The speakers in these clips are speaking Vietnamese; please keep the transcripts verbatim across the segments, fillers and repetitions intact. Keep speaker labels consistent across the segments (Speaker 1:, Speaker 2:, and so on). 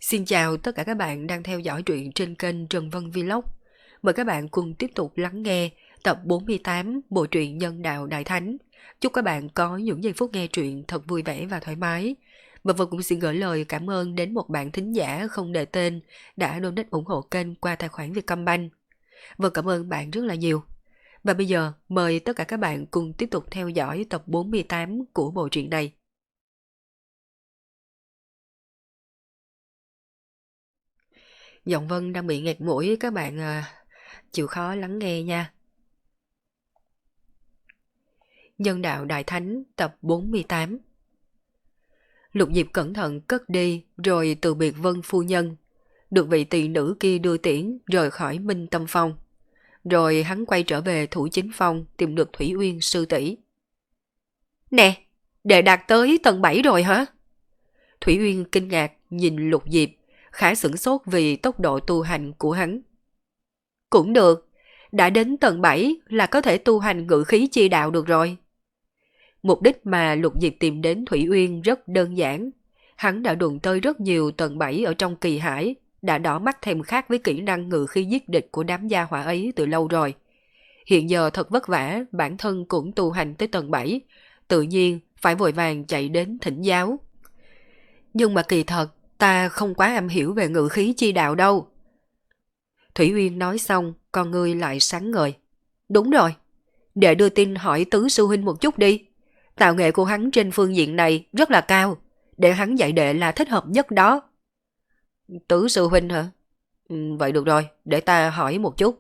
Speaker 1: Xin chào tất cả các bạn đang theo dõi truyện trên kênh Trần Vân Vlog. Mời các bạn cùng tiếp tục lắng nghe tập bốn mươi tám bộ truyện Nhân Đạo Đại Thánh. Chúc các bạn có những giây phút nghe truyện thật vui vẻ và thoải mái. Và Vân cũng xin gửi lời cảm ơn đến một bạn thính giả không đề tên đã donate ủng hộ kênh qua tài khoản Vietcombank. Vân cảm ơn bạn rất là nhiều. Và bây giờ mời tất cả các bạn cùng tiếp tục theo dõi tập bốn mươi tám của bộ truyện này. Giọng Vân đang bị nghẹt mũi, các bạn à, chịu khó lắng nghe nha. Nhân Đạo Đại Thánh tập bốn mươi tám. Lục Diệp cẩn thận cất đi rồi từ biệt Vân phu nhân, được vị tỳ nữ kia đưa tiễn rời khỏi Minh Tâm Phong. Rồi hắn quay trở về Thủ Chính Phong tìm được Thủy Uyên sư tỷ. Nè, đệ đạt tới tầng bảy rồi hả? Thủy Uyên kinh ngạc nhìn Lục Diệp, khá sửng sốt vì tốc độ tu hành của hắn. Cũng được, đã đến tầng bảy là có thể tu hành ngự khí chi đạo được rồi. Mục đích mà Lục Diệp tìm đến Thủy Uyên rất đơn giản. Hắn đã đụng tới rất nhiều tầng bảy ở trong kỳ hải, đã đỏ mắt thèm khát với kỹ năng ngự khí giết địch của đám gia hỏa ấy từ lâu rồi. Hiện giờ thật vất vả, bản thân cũng tu hành tới tầng bảy, tự nhiên phải vội vàng chạy đến thỉnh giáo. Nhưng mà kỳ thật, ta không quá am hiểu về ngự khí chi đạo đâu. Thủy Uyên nói xong, con ngươi lại sáng ngời. Đúng rồi, đệ đưa tin hỏi Tứ sư huynh một chút đi. Tạo nghệ của hắn trên phương diện này rất là cao, để hắn dạy đệ là thích hợp nhất đó. Tứ sư huynh hả? Ừ, vậy được rồi, để ta hỏi một chút.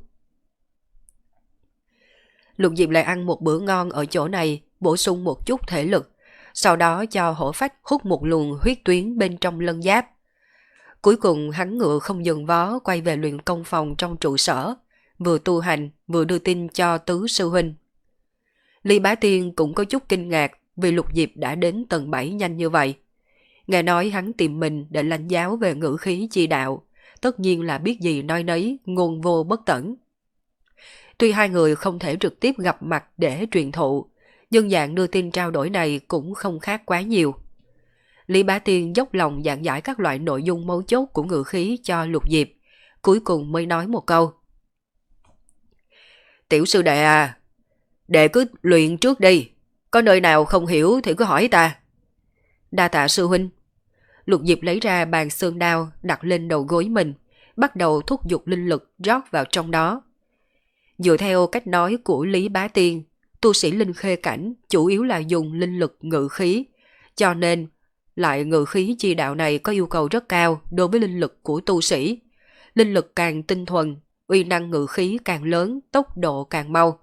Speaker 1: Lục Diệp lại ăn một bữa ngon ở chỗ này, bổ sung một chút thể lực, sau đó cho hổ phách hút một luồng huyết tuyến bên trong lân giáp. Cuối cùng hắn ngựa không dừng vó quay về luyện công phòng trong trụ sở, vừa tu hành vừa đưa tin cho Tứ sư huynh. Lý Bá Tiên cũng có chút kinh ngạc vì Lục Diệp đã đến tầng bảy nhanh như vậy. Nghe nói hắn tìm mình để lãnh giáo về ngữ khí chi đạo, tất nhiên là biết gì nói nấy, ngôn vô bất tẩn. Tuy hai người không thể trực tiếp gặp mặt để truyền thụ, nhưng dạng đưa tin trao đổi này cũng không khác quá nhiều. Lý Bá Tiên dốc lòng giảng giải các loại nội dung mấu chốt của ngữ khí cho Lục Diệp, cuối cùng mới nói một câu. Tiểu sư đệ à, đệ cứ luyện trước đi, có nơi nào không hiểu thì cứ hỏi ta. Đa tạ sư huynh. Lục Diệp lấy ra bàn sơn đao đặt lên đầu gối mình, bắt đầu thúc giục linh lực rót vào trong đó. Dựa theo cách nói của Lý Bá Tiên, tu sĩ linh khê cảnh chủ yếu là dùng linh lực ngự khí, cho nên lại ngự khí chi đạo này có yêu cầu rất cao đối với linh lực của tu sĩ. Linh lực càng tinh thuần, uy năng ngự khí càng lớn, tốc độ càng mau.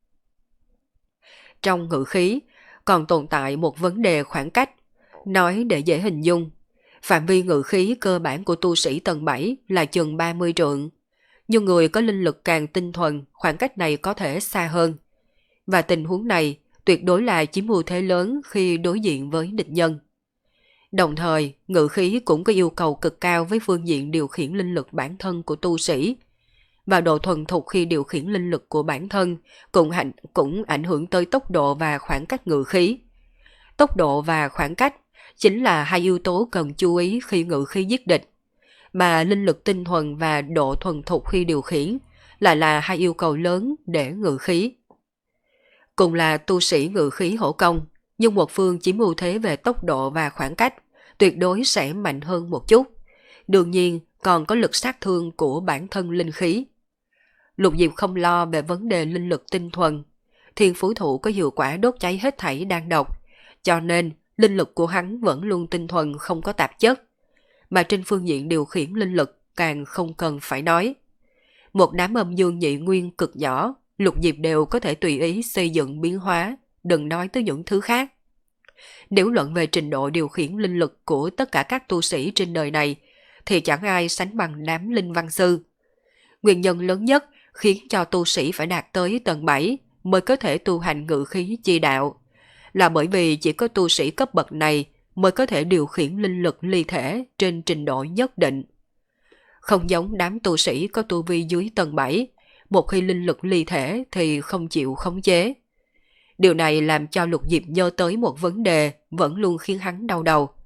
Speaker 1: Trong ngự khí còn tồn tại một vấn đề khoảng cách, nói để dễ hình dung. Phạm vi ngự khí cơ bản của tu sĩ tầng bảy là chừng ba mươi trượng, nhưng người có linh lực càng tinh thuần, khoảng cách này có thể xa hơn. Và tình huống này tuyệt đối là chiếm ưu thế lớn khi đối diện với địch nhân. Đồng thời, ngự khí cũng có yêu cầu cực cao với phương diện điều khiển linh lực bản thân của tu sĩ. Và độ thuần thục khi điều khiển linh lực của bản thân cũng, hành, cũng ảnh hưởng tới tốc độ và khoảng cách ngự khí. Tốc độ và khoảng cách chính là hai yếu tố cần chú ý khi ngự khí giết địch, mà linh lực tinh thuần và độ thuần thục khi điều khiển lại là hai yêu cầu lớn để ngự khí. Cùng là tu sĩ ngự khí hổ công, nhưng một phương chiếm ưu thế về tốc độ và khoảng cách, tuyệt đối sẽ mạnh hơn một chút. Đương nhiên còn có lực sát thương của bản thân linh khí. Lục Diệp không lo về vấn đề linh lực tinh thuần. Thiên Phú Thụ có hiệu quả đốt cháy hết thảy đang độc, cho nên linh lực của hắn vẫn luôn tinh thuần không có tạp chất. Mà trên phương diện điều khiển linh lực càng không cần phải nói. Một đám âm dương nhị nguyên cực nhỏ, Lục Diệp đều có thể tùy ý xây dựng biến hóa, đừng nói tới những thứ khác. Nếu luận về trình độ điều khiển linh lực của tất cả các tu sĩ trên đời này, thì chẳng ai sánh bằng đám linh văn sư. Nguyên nhân lớn nhất khiến cho tu sĩ phải đạt tới tầng bảy mới có thể tu hành ngự khí chi đạo, là bởi vì chỉ có tu sĩ cấp bậc này mới có thể điều khiển linh lực ly thể trên trình độ nhất định. Không giống đám tu sĩ có tu vi dưới tầng bảy, một khi linh lực ly thể thì không chịu khống chế. Điều này làm cho Lục Diệp nhớ tới một vấn đề vẫn luôn khiến hắn đau đầu.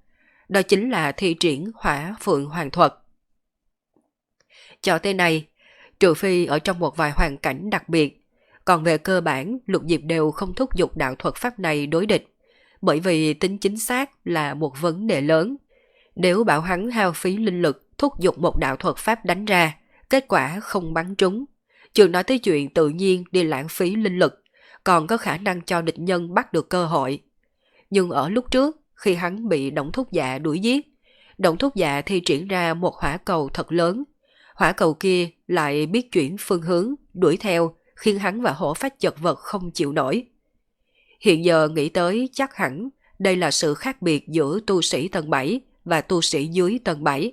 Speaker 1: đó chính là thi triển Hỏa Phượng Hoàng thuật. Cho tới nay, trừ phi ở trong một vài hoàn cảnh đặc biệt, còn về cơ bản Lục Diệp đều không thúc giục đạo thuật pháp này đối địch, bởi vì tính chính xác là một vấn đề lớn. Nếu bảo hắn hao phí linh lực thúc giục một đạo thuật pháp đánh ra, kết quả không bắn trúng, chưa nói tới chuyện tự nhiên đi lãng phí linh lực, còn có khả năng cho địch nhân bắt được cơ hội. Nhưng ở lúc trước, khi hắn bị Đổng Thúc Dạ đuổi giết, Đổng Thúc Dạ thi triển ra một hỏa cầu thật lớn. Hỏa cầu kia lại biết chuyển phương hướng, đuổi theo, khiến hắn và hổ phách chật vật không chịu nổi. Hiện giờ nghĩ tới chắc hẳn đây là sự khác biệt giữa tu sĩ tầng bảy và tu sĩ dưới tầng bảy.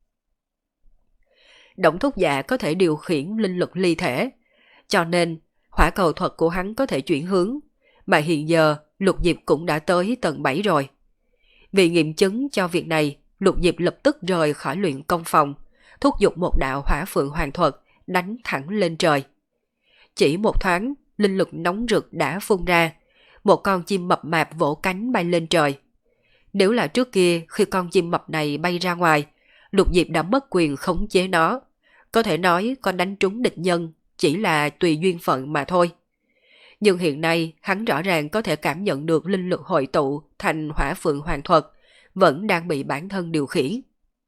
Speaker 1: Đổng Thúc Dạ có thể điều khiển linh lực ly thể, cho nên hỏa cầu thuật của hắn có thể chuyển hướng, mà hiện giờ Lục Diệp cũng đã tới tầng bảy rồi. Vì nghiệm chứng cho việc này, Lục Diệp lập tức rời khỏi luyện công phòng, thúc giục một đạo Hỏa Phượng Hoàng thuật đánh thẳng lên trời. Chỉ một thoáng, linh lực nóng rực đã phun ra, một con chim mập mạp vỗ cánh bay lên trời. Nếu là trước kia khi con chim mập này bay ra ngoài, Lục Diệp đã mất quyền khống chế nó. Có thể nói con đánh trúng địch nhân chỉ là tùy duyên phận mà thôi. Nhưng hiện nay hắn rõ ràng có thể cảm nhận được linh lực hội tụ thành Hỏa Phượng Hoàng thuật, vẫn đang bị bản thân điều khiển.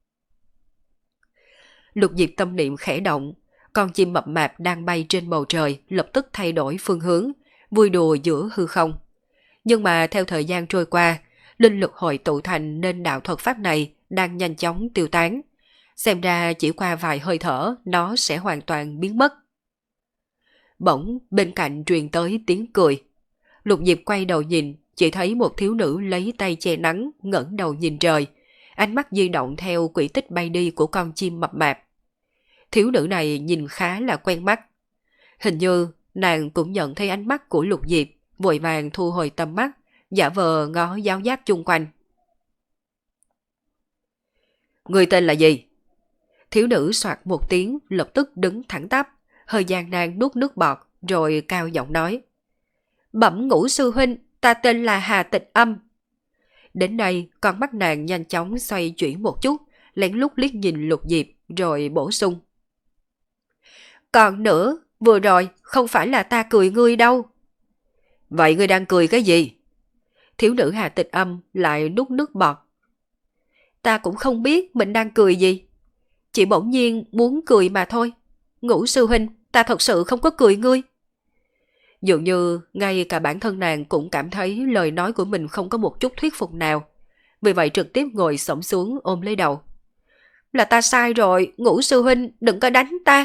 Speaker 1: Lục Diệp tâm niệm khẽ động, con chim mập mạp đang bay trên bầu trời lập tức thay đổi phương hướng, vui đùa giữa hư không. Nhưng mà theo thời gian trôi qua, linh lực hội tụ thành nên đạo thuật pháp này đang nhanh chóng tiêu tán. Xem ra chỉ qua vài hơi thở nó sẽ hoàn toàn biến mất. Bỗng bên cạnh truyền tới tiếng cười. Lục Diệp quay đầu nhìn, chỉ thấy một thiếu nữ lấy tay che nắng, ngẩng đầu nhìn trời, ánh mắt di động theo quỹ tích bay đi của con chim mập mạp. Thiếu nữ này nhìn khá là quen mắt. Hình như nàng cũng nhận thấy ánh mắt của Lục Diệp, vội vàng thu hồi tầm mắt, giả vờ ngó giáo giác chung quanh. Người tên là gì? Thiếu nữ soạt một tiếng, lập tức đứng thẳng tắp, hơi gian nan nuốt nước bọt, rồi cao giọng nói. Bẩm Ngũ sư huynh, ta tên là Hà Tịch Âm. Đến đây, con mắt nàng nhanh chóng xoay chuyển một chút, lén lút liếc nhìn Lục Diệp, rồi bổ sung. Còn nữa, vừa rồi không phải là ta cười ngươi đâu. Vậy ngươi đang cười cái gì? Thiếu nữ Hà Tịch Âm lại nuốt nước bọt. Ta cũng không biết mình đang cười gì. Chỉ bỗng nhiên muốn cười mà thôi. Ngũ sư huynh, ta thật sự không có cười ngươi. Dường như ngay cả bản thân nàng cũng cảm thấy lời nói của mình không có một chút thuyết phục nào. Vì vậy trực tiếp ngồi xổm xuống ôm lấy đầu. Là ta sai rồi, Ngũ sư huynh đừng có đánh ta.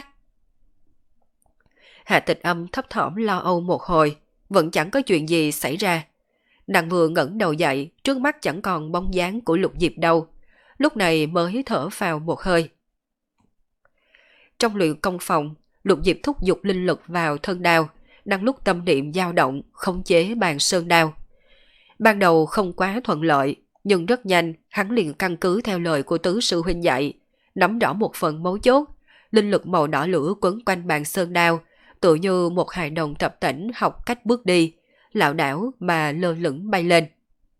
Speaker 1: Hà Tịch Âm thấp thỏm lo âu một hồi, vẫn chẳng có chuyện gì xảy ra. Nàng vừa ngẩng đầu dậy, trước mắt chẳng còn bóng dáng của Lục Diệp đâu. Lúc này mới thở phào một hơi. Trong luyện công phòng, Lục Diệp thúc giục linh lực vào thân đao, đang lúc tâm niệm dao động, khống chế bàn sơn đao. Ban đầu không quá thuận lợi, nhưng rất nhanh hắn liền căn cứ theo lời của tứ sư huynh dạy, nắm rõ một phần mấu chốt, linh lực màu đỏ lửa quấn quanh bàn sơn đao, tự như một hài đồng tập tễnh học cách bước đi, lảo đảo mà lơ lửng bay lên.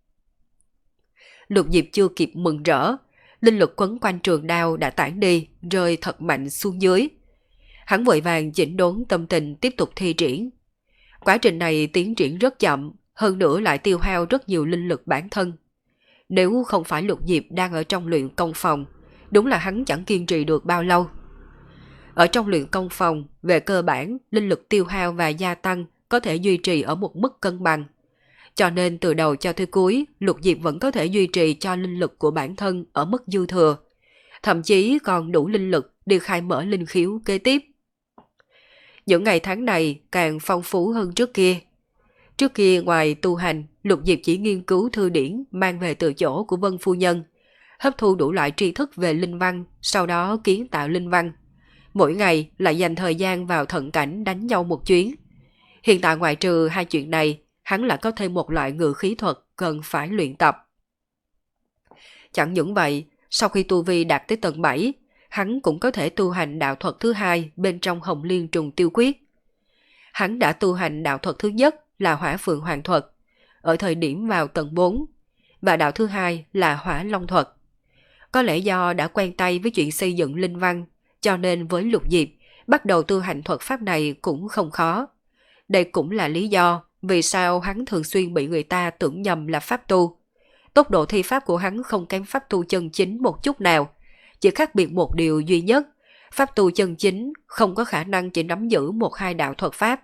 Speaker 1: Lục Diệp chưa kịp mừng rỡ, linh lực quấn quanh trường đao đã tản đi, rơi thật mạnh xuống dưới. Hắn vội vàng chỉnh đốn tâm tình tiếp tục thi triển. Quá trình này tiến triển rất chậm, hơn nữa lại tiêu hao rất nhiều linh lực bản thân. Nếu không phải Lục Diệp đang ở trong luyện công phòng, đúng là hắn chẳng kiên trì được bao lâu. Ở trong luyện công phòng, về cơ bản, linh lực tiêu hao và gia tăng có thể duy trì ở một mức cân bằng. Cho nên từ đầu cho tới cuối, Lục Diệp vẫn có thể duy trì cho linh lực của bản thân ở mức dư thừa. Thậm chí còn đủ linh lực đi khai mở linh khiếu kế tiếp. Những ngày tháng này càng phong phú hơn trước kia. Trước kia ngoài tu hành, Lục Diệp chỉ nghiên cứu thư điển mang về từ chỗ của Vân Phu Nhân, hấp thu đủ loại tri thức về linh văn, sau đó kiến tạo linh văn. Mỗi ngày lại dành thời gian vào thận cảnh đánh nhau một chuyến. Hiện tại ngoại trừ hai chuyện này, hắn lại có thêm một loại ngự khí thuật cần phải luyện tập. Chẳng những vậy, sau khi tu vi đạt tới tầng bảy, hắn cũng có thể tu hành đạo thuật thứ hai bên trong Hồng Liên Trùng Tiêu Quyết. Hắn đã tu hành đạo thuật thứ nhất là Hỏa Phượng Hoàng thuật. Ở thời điểm vào tầng bốn, và đạo thứ hai là Hỏa Long thuật. Có lẽ do đã quen tay với chuyện xây dựng linh văn, cho nên với Lục Diệp, bắt đầu tu hành thuật pháp này cũng không khó. Đây cũng là lý do vì sao hắn thường xuyên bị người ta tưởng nhầm là pháp tu. Tốc độ thi pháp của hắn không kém pháp tu chân chính một chút nào, chỉ khác biệt một điều duy nhất, pháp tu chân chính không có khả năng chỉ nắm giữ một hai đạo thuật pháp.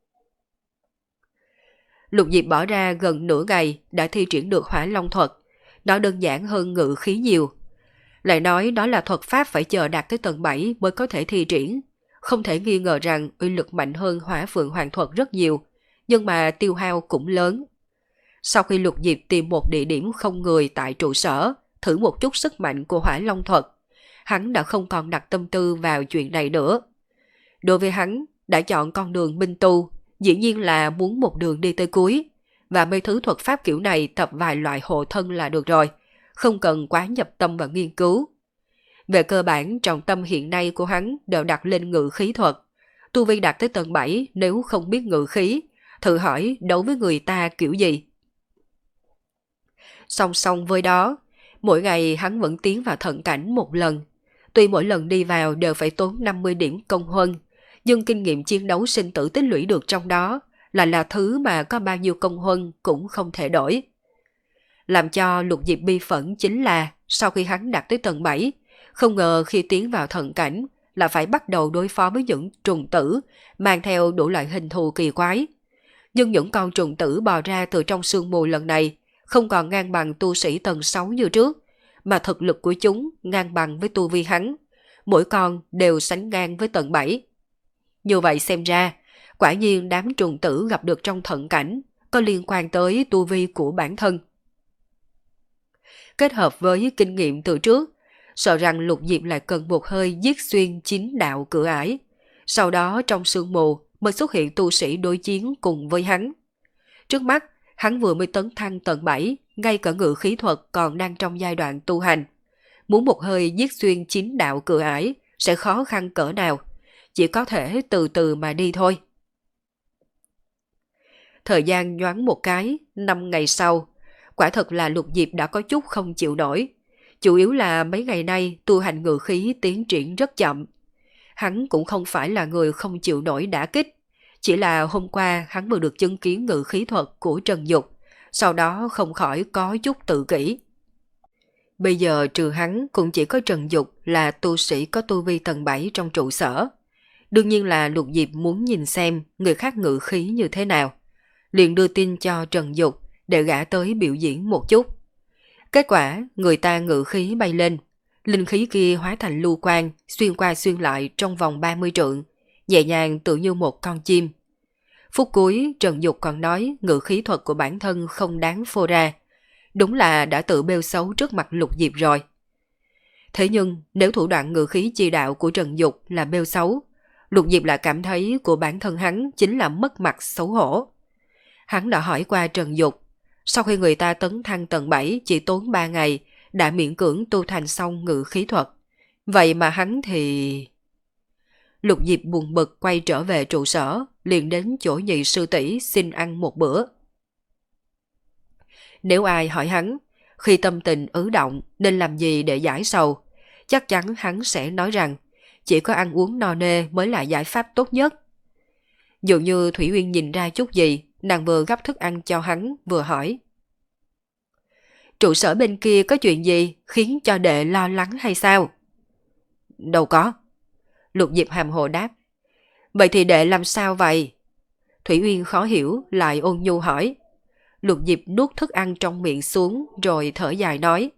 Speaker 1: Lục Diệp bỏ ra gần nửa ngày đã thi triển được Hỏa Long thuật, nó đơn giản hơn ngự khí nhiều. Lại nói đó là thuật pháp phải chờ đạt tới tầng bảy mới có thể thi triển, không thể nghi ngờ rằng uy lực mạnh hơn Hỏa Phượng Hoàng thuật rất nhiều, nhưng mà tiêu hao cũng lớn. Sau khi Lục Diệp tìm một địa điểm không người tại trụ sở, thử một chút sức mạnh của Hỏa Long thuật, hắn đã không còn đặt tâm tư vào chuyện này nữa. Đối với hắn, đã chọn con đường minh tu, dĩ nhiên là muốn một đường đi tới cuối, và mấy thứ thuật pháp kiểu này tập vài loại hộ thân là được rồi, không cần quá nhập tâm và nghiên cứu. Về cơ bản, trọng tâm hiện nay của hắn đều đặt lên ngự khí thuật. Tu vi đạt tới tầng bảy nếu không biết ngự khí, thử hỏi đấu với người ta kiểu gì. Song song với đó, mỗi ngày hắn vẫn tiến vào thận cảnh một lần. Tuy mỗi lần đi vào đều phải tốn năm mươi điểm công huân, nhưng kinh nghiệm chiến đấu sinh tử tích lũy được trong đó là là thứ mà có bao nhiêu công huân cũng không thể đổi. Làm cho Lục Diệp bi phẫn chính là sau khi hắn đạt tới tầng bảy, không ngờ khi tiến vào thận cảnh là phải bắt đầu đối phó với những trùng tử mang theo đủ loại hình thù kỳ quái. Nhưng những con trùng tử bò ra từ trong sương mù lần này không còn ngang bằng tu sĩ tầng sáu như trước, mà thực lực của chúng ngang bằng với tu vi hắn, mỗi con đều sánh ngang với tầng bảy. Như vậy xem ra, quả nhiên đám trùng tử gặp được trong thận cảnh có liên quan tới tu vi của bản thân. Kết hợp với kinh nghiệm từ trước, sợ rằng Lục Diệp lại cần một hơi giết xuyên chín đạo cửa ải, sau đó trong sương mù mới xuất hiện tu sĩ đối chiến cùng với hắn. Trước mắt, hắn vừa mới tấn thăng tầng bảy, ngay cả ngự khí thuật còn đang trong giai đoạn tu hành. Muốn một hơi giết xuyên chín đạo cửa ải sẽ khó khăn cỡ nào, chỉ có thể từ từ mà đi thôi. Thời gian nhoáng một cái, năm ngày sau, quả thật là Lục Diệp đã có chút không chịu nổi. Chủ yếu là mấy ngày nay tu hành ngự khí tiến triển rất chậm. Hắn cũng không phải là người không chịu nổi đả kích, chỉ là hôm qua hắn vừa được chứng kiến ngự khí thuật của Trần Dục, sau đó không khỏi có chút tự kỷ. Bây giờ trừ hắn cũng chỉ có Trần Dục là tu sĩ có tu vi tầng bảy trong trụ sở. Đương nhiên là Lục Diệp muốn nhìn xem người khác ngự khí như thế nào. Liền đưa tin cho Trần Dục để gã tới biểu diễn một chút. Kết quả người ta ngự khí bay lên, linh khí kia hóa thành lưu quang xuyên qua xuyên lại trong vòng ba mươi trượng, nhẹ nhàng tự như một con chim. Phút cuối Trần Dục còn nói ngự khí thuật của bản thân không đáng phô ra. Đúng là đã tự bêu xấu trước mặt Lục Diệp rồi. Thế nhưng nếu thủ đoạn ngự khí chi đạo của Trần Dục là bêu xấu, Lục Diệp lại cảm thấy của bản thân hắn chính là mất mặt xấu hổ. Hắn đã hỏi qua Trần Dục, sau khi người ta tấn thăng tầng bảy chỉ tốn ba ngày đã miễn cưỡng tu thành xong ngự khí thuật. Vậy mà hắn thì... Lục Diệp buồn bực quay trở về trụ sở, liền đến chỗ nhị sư tỷ xin ăn một bữa. Nếu ai hỏi hắn, khi tâm tình ứ động nên làm gì để giải sầu, chắc chắn hắn sẽ nói rằng chỉ có ăn uống no nê mới là giải pháp tốt nhất. Dường như Thủy Uyên nhìn ra chút gì, nàng vừa gắp thức ăn cho hắn vừa hỏi. Trụ sở bên kia có chuyện gì khiến cho đệ lo lắng hay sao? Đâu có. Lục Diệp hàm hồ đáp. Vậy thì đệ làm sao vậy? Thủy Uyên khó hiểu lại ôn nhu hỏi. Lục Diệp nuốt thức ăn trong miệng xuống rồi thở dài nói.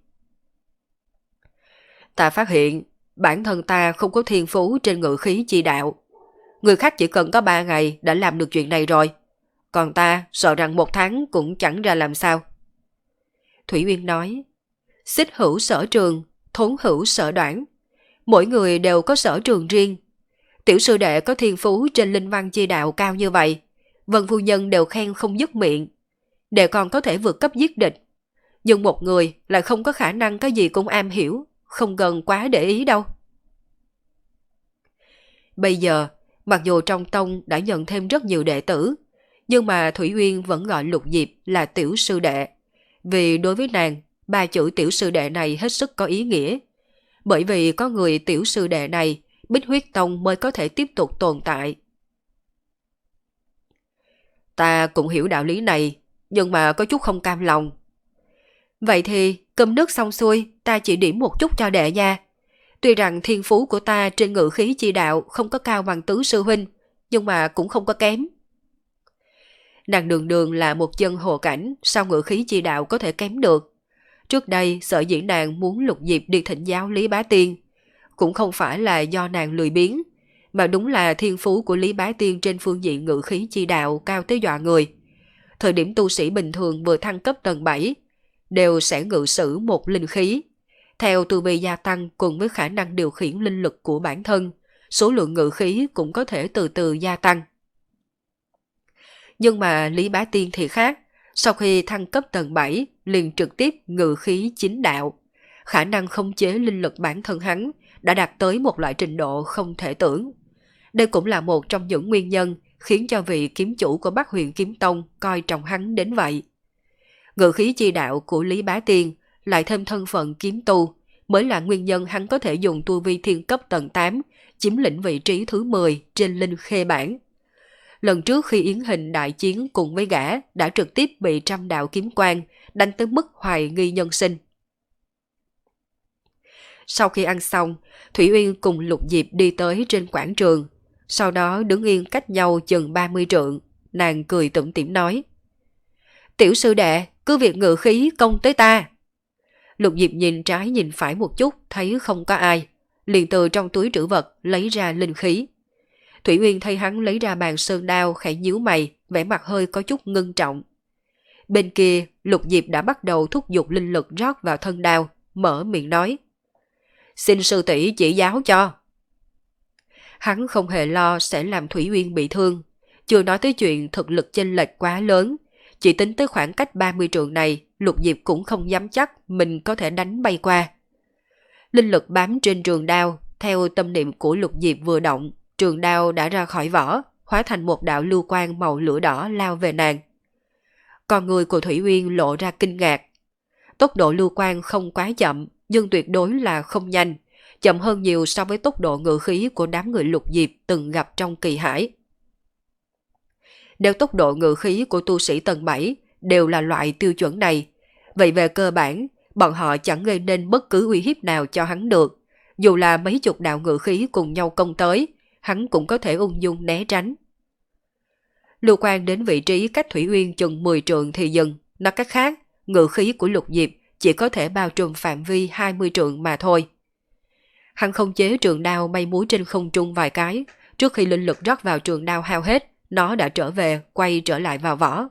Speaker 1: Ta phát hiện bản thân ta không có thiên phú trên ngự khí chi đạo. Người khác chỉ cần có ba ngày đã làm được chuyện này rồi. Còn ta sợ rằng một tháng cũng chẳng ra làm sao. Thủy Uyên nói. Xích hữu sở trường, thốn hữu sở đoản. Mỗi người đều có sở trường riêng. Tiểu sư đệ có thiên phú trên linh văn chi đạo cao như vậy, Vân phu nhân đều khen không dứt miệng. Đệ còn có thể vượt cấp giết địch. Nhưng một người lại không có khả năng cái gì cũng am hiểu, không cần quá để ý đâu. Bây giờ, mặc dù trong tông đã nhận thêm rất nhiều đệ tử, nhưng mà Thủy Uyên vẫn gọi Lục Diệp là tiểu sư đệ. Vì đối với nàng, ba chữ tiểu sư đệ này hết sức có ý nghĩa. Bởi vì có người tiểu sư đệ này, Bích Huyết Tông mới có thể tiếp tục tồn tại. Ta cũng hiểu đạo lý này, nhưng mà có chút không cam lòng. Vậy thì, cơm nước xong xuôi, ta chỉ điểm một chút cho đệ nha. Tuy rằng thiên phú của ta trên ngự khí chi đạo không có cao bằng tứ sư huynh, nhưng mà cũng không có kém. Nàng đường đường là một chân hồ cảnh, sao ngự khí chi đạo có thể kém được? Trước đây, sở dĩ nàng muốn Lục Diệp đi thỉnh giáo Lý Bá Tiên, cũng không phải là do nàng lười biếng, mà đúng là thiên phú của Lý Bá Tiên trên phương diện ngự khí chi đạo cao tới dọa người. Thời điểm tu sĩ bình thường vừa thăng cấp tầng bảy, đều sẽ ngự sử một linh khí. Theo tu vi gia tăng cùng với khả năng điều khiển linh lực của bản thân, số lượng ngự khí cũng có thể từ từ gia tăng. Nhưng mà Lý Bá Tiên thì khác, sau khi thăng cấp tầng bảy liền trực tiếp ngự khí chính đạo. Khả năng khống chế linh lực bản thân hắn đã đạt tới một loại trình độ không thể tưởng. Đây cũng là một trong những nguyên nhân khiến cho vị kiếm chủ của Bắc Huyền Kiếm Tông coi trọng hắn đến vậy. Ngự khí chi đạo của Lý Bá Tiên lại thêm thân phận kiếm tu mới là nguyên nhân hắn có thể dùng tu vi thiên cấp tầng tám chiếm lĩnh vị trí thứ mười trên linh khê bảng. Lần trước khi Yến Hình đại chiến cùng với gã đã trực tiếp bị trăm đạo kiếm quang đánh tới mức hoài nghi nhân sinh. Sau khi ăn xong, Thủy Uyên cùng Lục Diệp đi tới trên quảng trường, sau đó đứng yên cách nhau chừng ba mươi trượng, nàng cười tủm tỉm nói: Tiểu sư đệ, cứ việc ngự khí công tới ta. Lục Diệp nhìn trái nhìn phải một chút, thấy không có ai, liền từ trong túi trữ vật lấy ra linh khí. Thủy Uyên thấy hắn lấy ra bàn sơn đao, khẽ nhíu mày, vẻ mặt hơi có chút ngưng trọng. Bên kia, Lục Diệp đã bắt đầu thúc giục linh lực rót vào thân đao, mở miệng nói: Xin sư tỷ chỉ giáo cho. Hắn không hề lo sẽ làm Thủy Uyên bị thương, chưa nói tới chuyện thực lực chênh lệch quá lớn, chỉ tính tới khoảng cách ba mươi trượng này, Lục Diệp cũng không dám chắc mình có thể đánh bay qua. Linh lực bám trên trường đao, theo tâm niệm của Lục Diệp vừa động, trường đao đã ra khỏi vỏ, hóa thành một đạo lưu quang màu lửa đỏ lao về nàng. Con người của Thủy Uyên lộ ra kinh ngạc. Tốc độ lưu quang không quá chậm, nhưng tuyệt đối là không nhanh, chậm hơn nhiều so với tốc độ ngự khí của đám người Lục Diệp từng gặp trong kỳ hải. Nếu tốc độ ngự khí của tu sĩ tầng bảy đều là loại tiêu chuẩn này, vậy về cơ bản, bọn họ chẳng gây nên bất cứ uy hiếp nào cho hắn được. Dù là mấy chục đạo ngự khí cùng nhau công tới, hắn cũng có thể ung dung né tránh. Lưu quang đến vị trí cách Thủy Uyên chừng mười trượng thì dừng, nói cách khác, ngự khí của Lục Diệp chỉ có thể bao trùm phạm vi hai mươi trượng mà thôi. Hắn không chế trường đao bay múa trên không trung vài cái, trước khi linh lực rót vào trường đao hao hết, nó đã trở về, quay trở lại vào vỏ.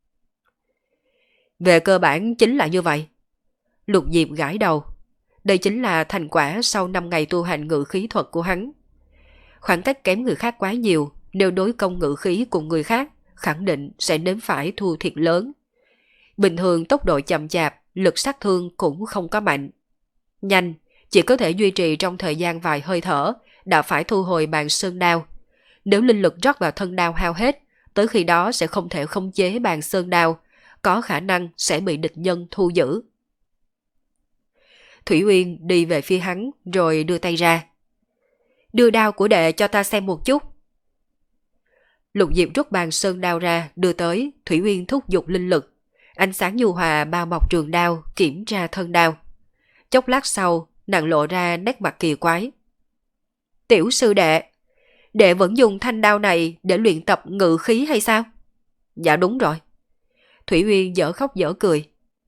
Speaker 1: Về cơ bản chính là như vậy. Lục Diệp gãi đầu. Đây chính là thành quả sau năm ngày tu hành ngự khí thuật của hắn. Khoảng cách kém người khác quá nhiều, nếu đối công ngự khí cùng người khác, khẳng định sẽ nếm phải thua thiệt lớn. Bình thường tốc độ chậm chạp, lực sát thương cũng không có mạnh. Nhanh, chỉ có thể duy trì trong thời gian vài hơi thở, đã phải thu hồi bàn sơn đao. Nếu linh lực rót vào thân đao hao hết, tới khi đó sẽ không thể khống chế bàn sơn đao, có khả năng sẽ bị địch nhân thu giữ. Thủy Uyên đi về phía hắn rồi đưa tay ra. Đưa đao của đệ cho ta xem một chút. Lục Diệp rút bàn sơn đao ra, đưa tới, Thủy Uyên thúc giục linh lực. Ánh sáng nhu hòa bao bọc trường đao, kiểm tra thân đao. Chốc lát sau, nàng lộ ra nét mặt kỳ quái. Tiểu sư đệ, đệ vẫn dùng thanh đao này để luyện tập ngự khí hay sao? Dạ đúng rồi. Thủy Uyên dở khóc dở cười.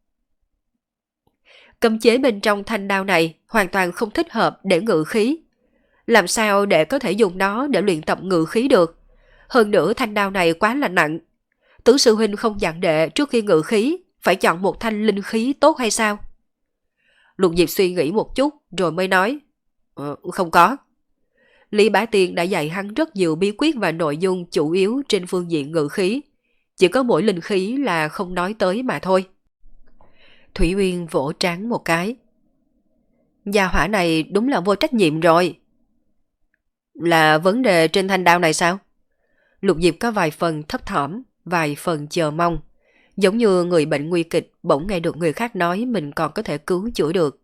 Speaker 1: Cấm chế bên trong thanh đao này hoàn toàn không thích hợp để ngự khí. Làm sao để có thể dùng nó để luyện tập ngự khí được? Hơn nữa thanh đao này quá là nặng. Tứ sư huynh không dặn đệ trước khi ngự khí phải chọn một thanh linh khí tốt hay sao? Lục Diệp suy nghĩ một chút rồi mới nói. Ờ, không có. Lý Bá Tiên đã dạy hắn rất nhiều bí quyết và nội dung chủ yếu trên phương diện ngự khí. Chỉ có mỗi linh khí là không nói tới mà thôi. Thủy Uyên vỗ trán một cái. Gia hỏa này đúng là vô trách nhiệm rồi. Là vấn đề trên thanh đao này sao? Lục Diệp có vài phần thấp thỏm, vài phần chờ mong. Giống như người bệnh nguy kịch bỗng nghe được người khác nói mình còn có thể cứu chữa được.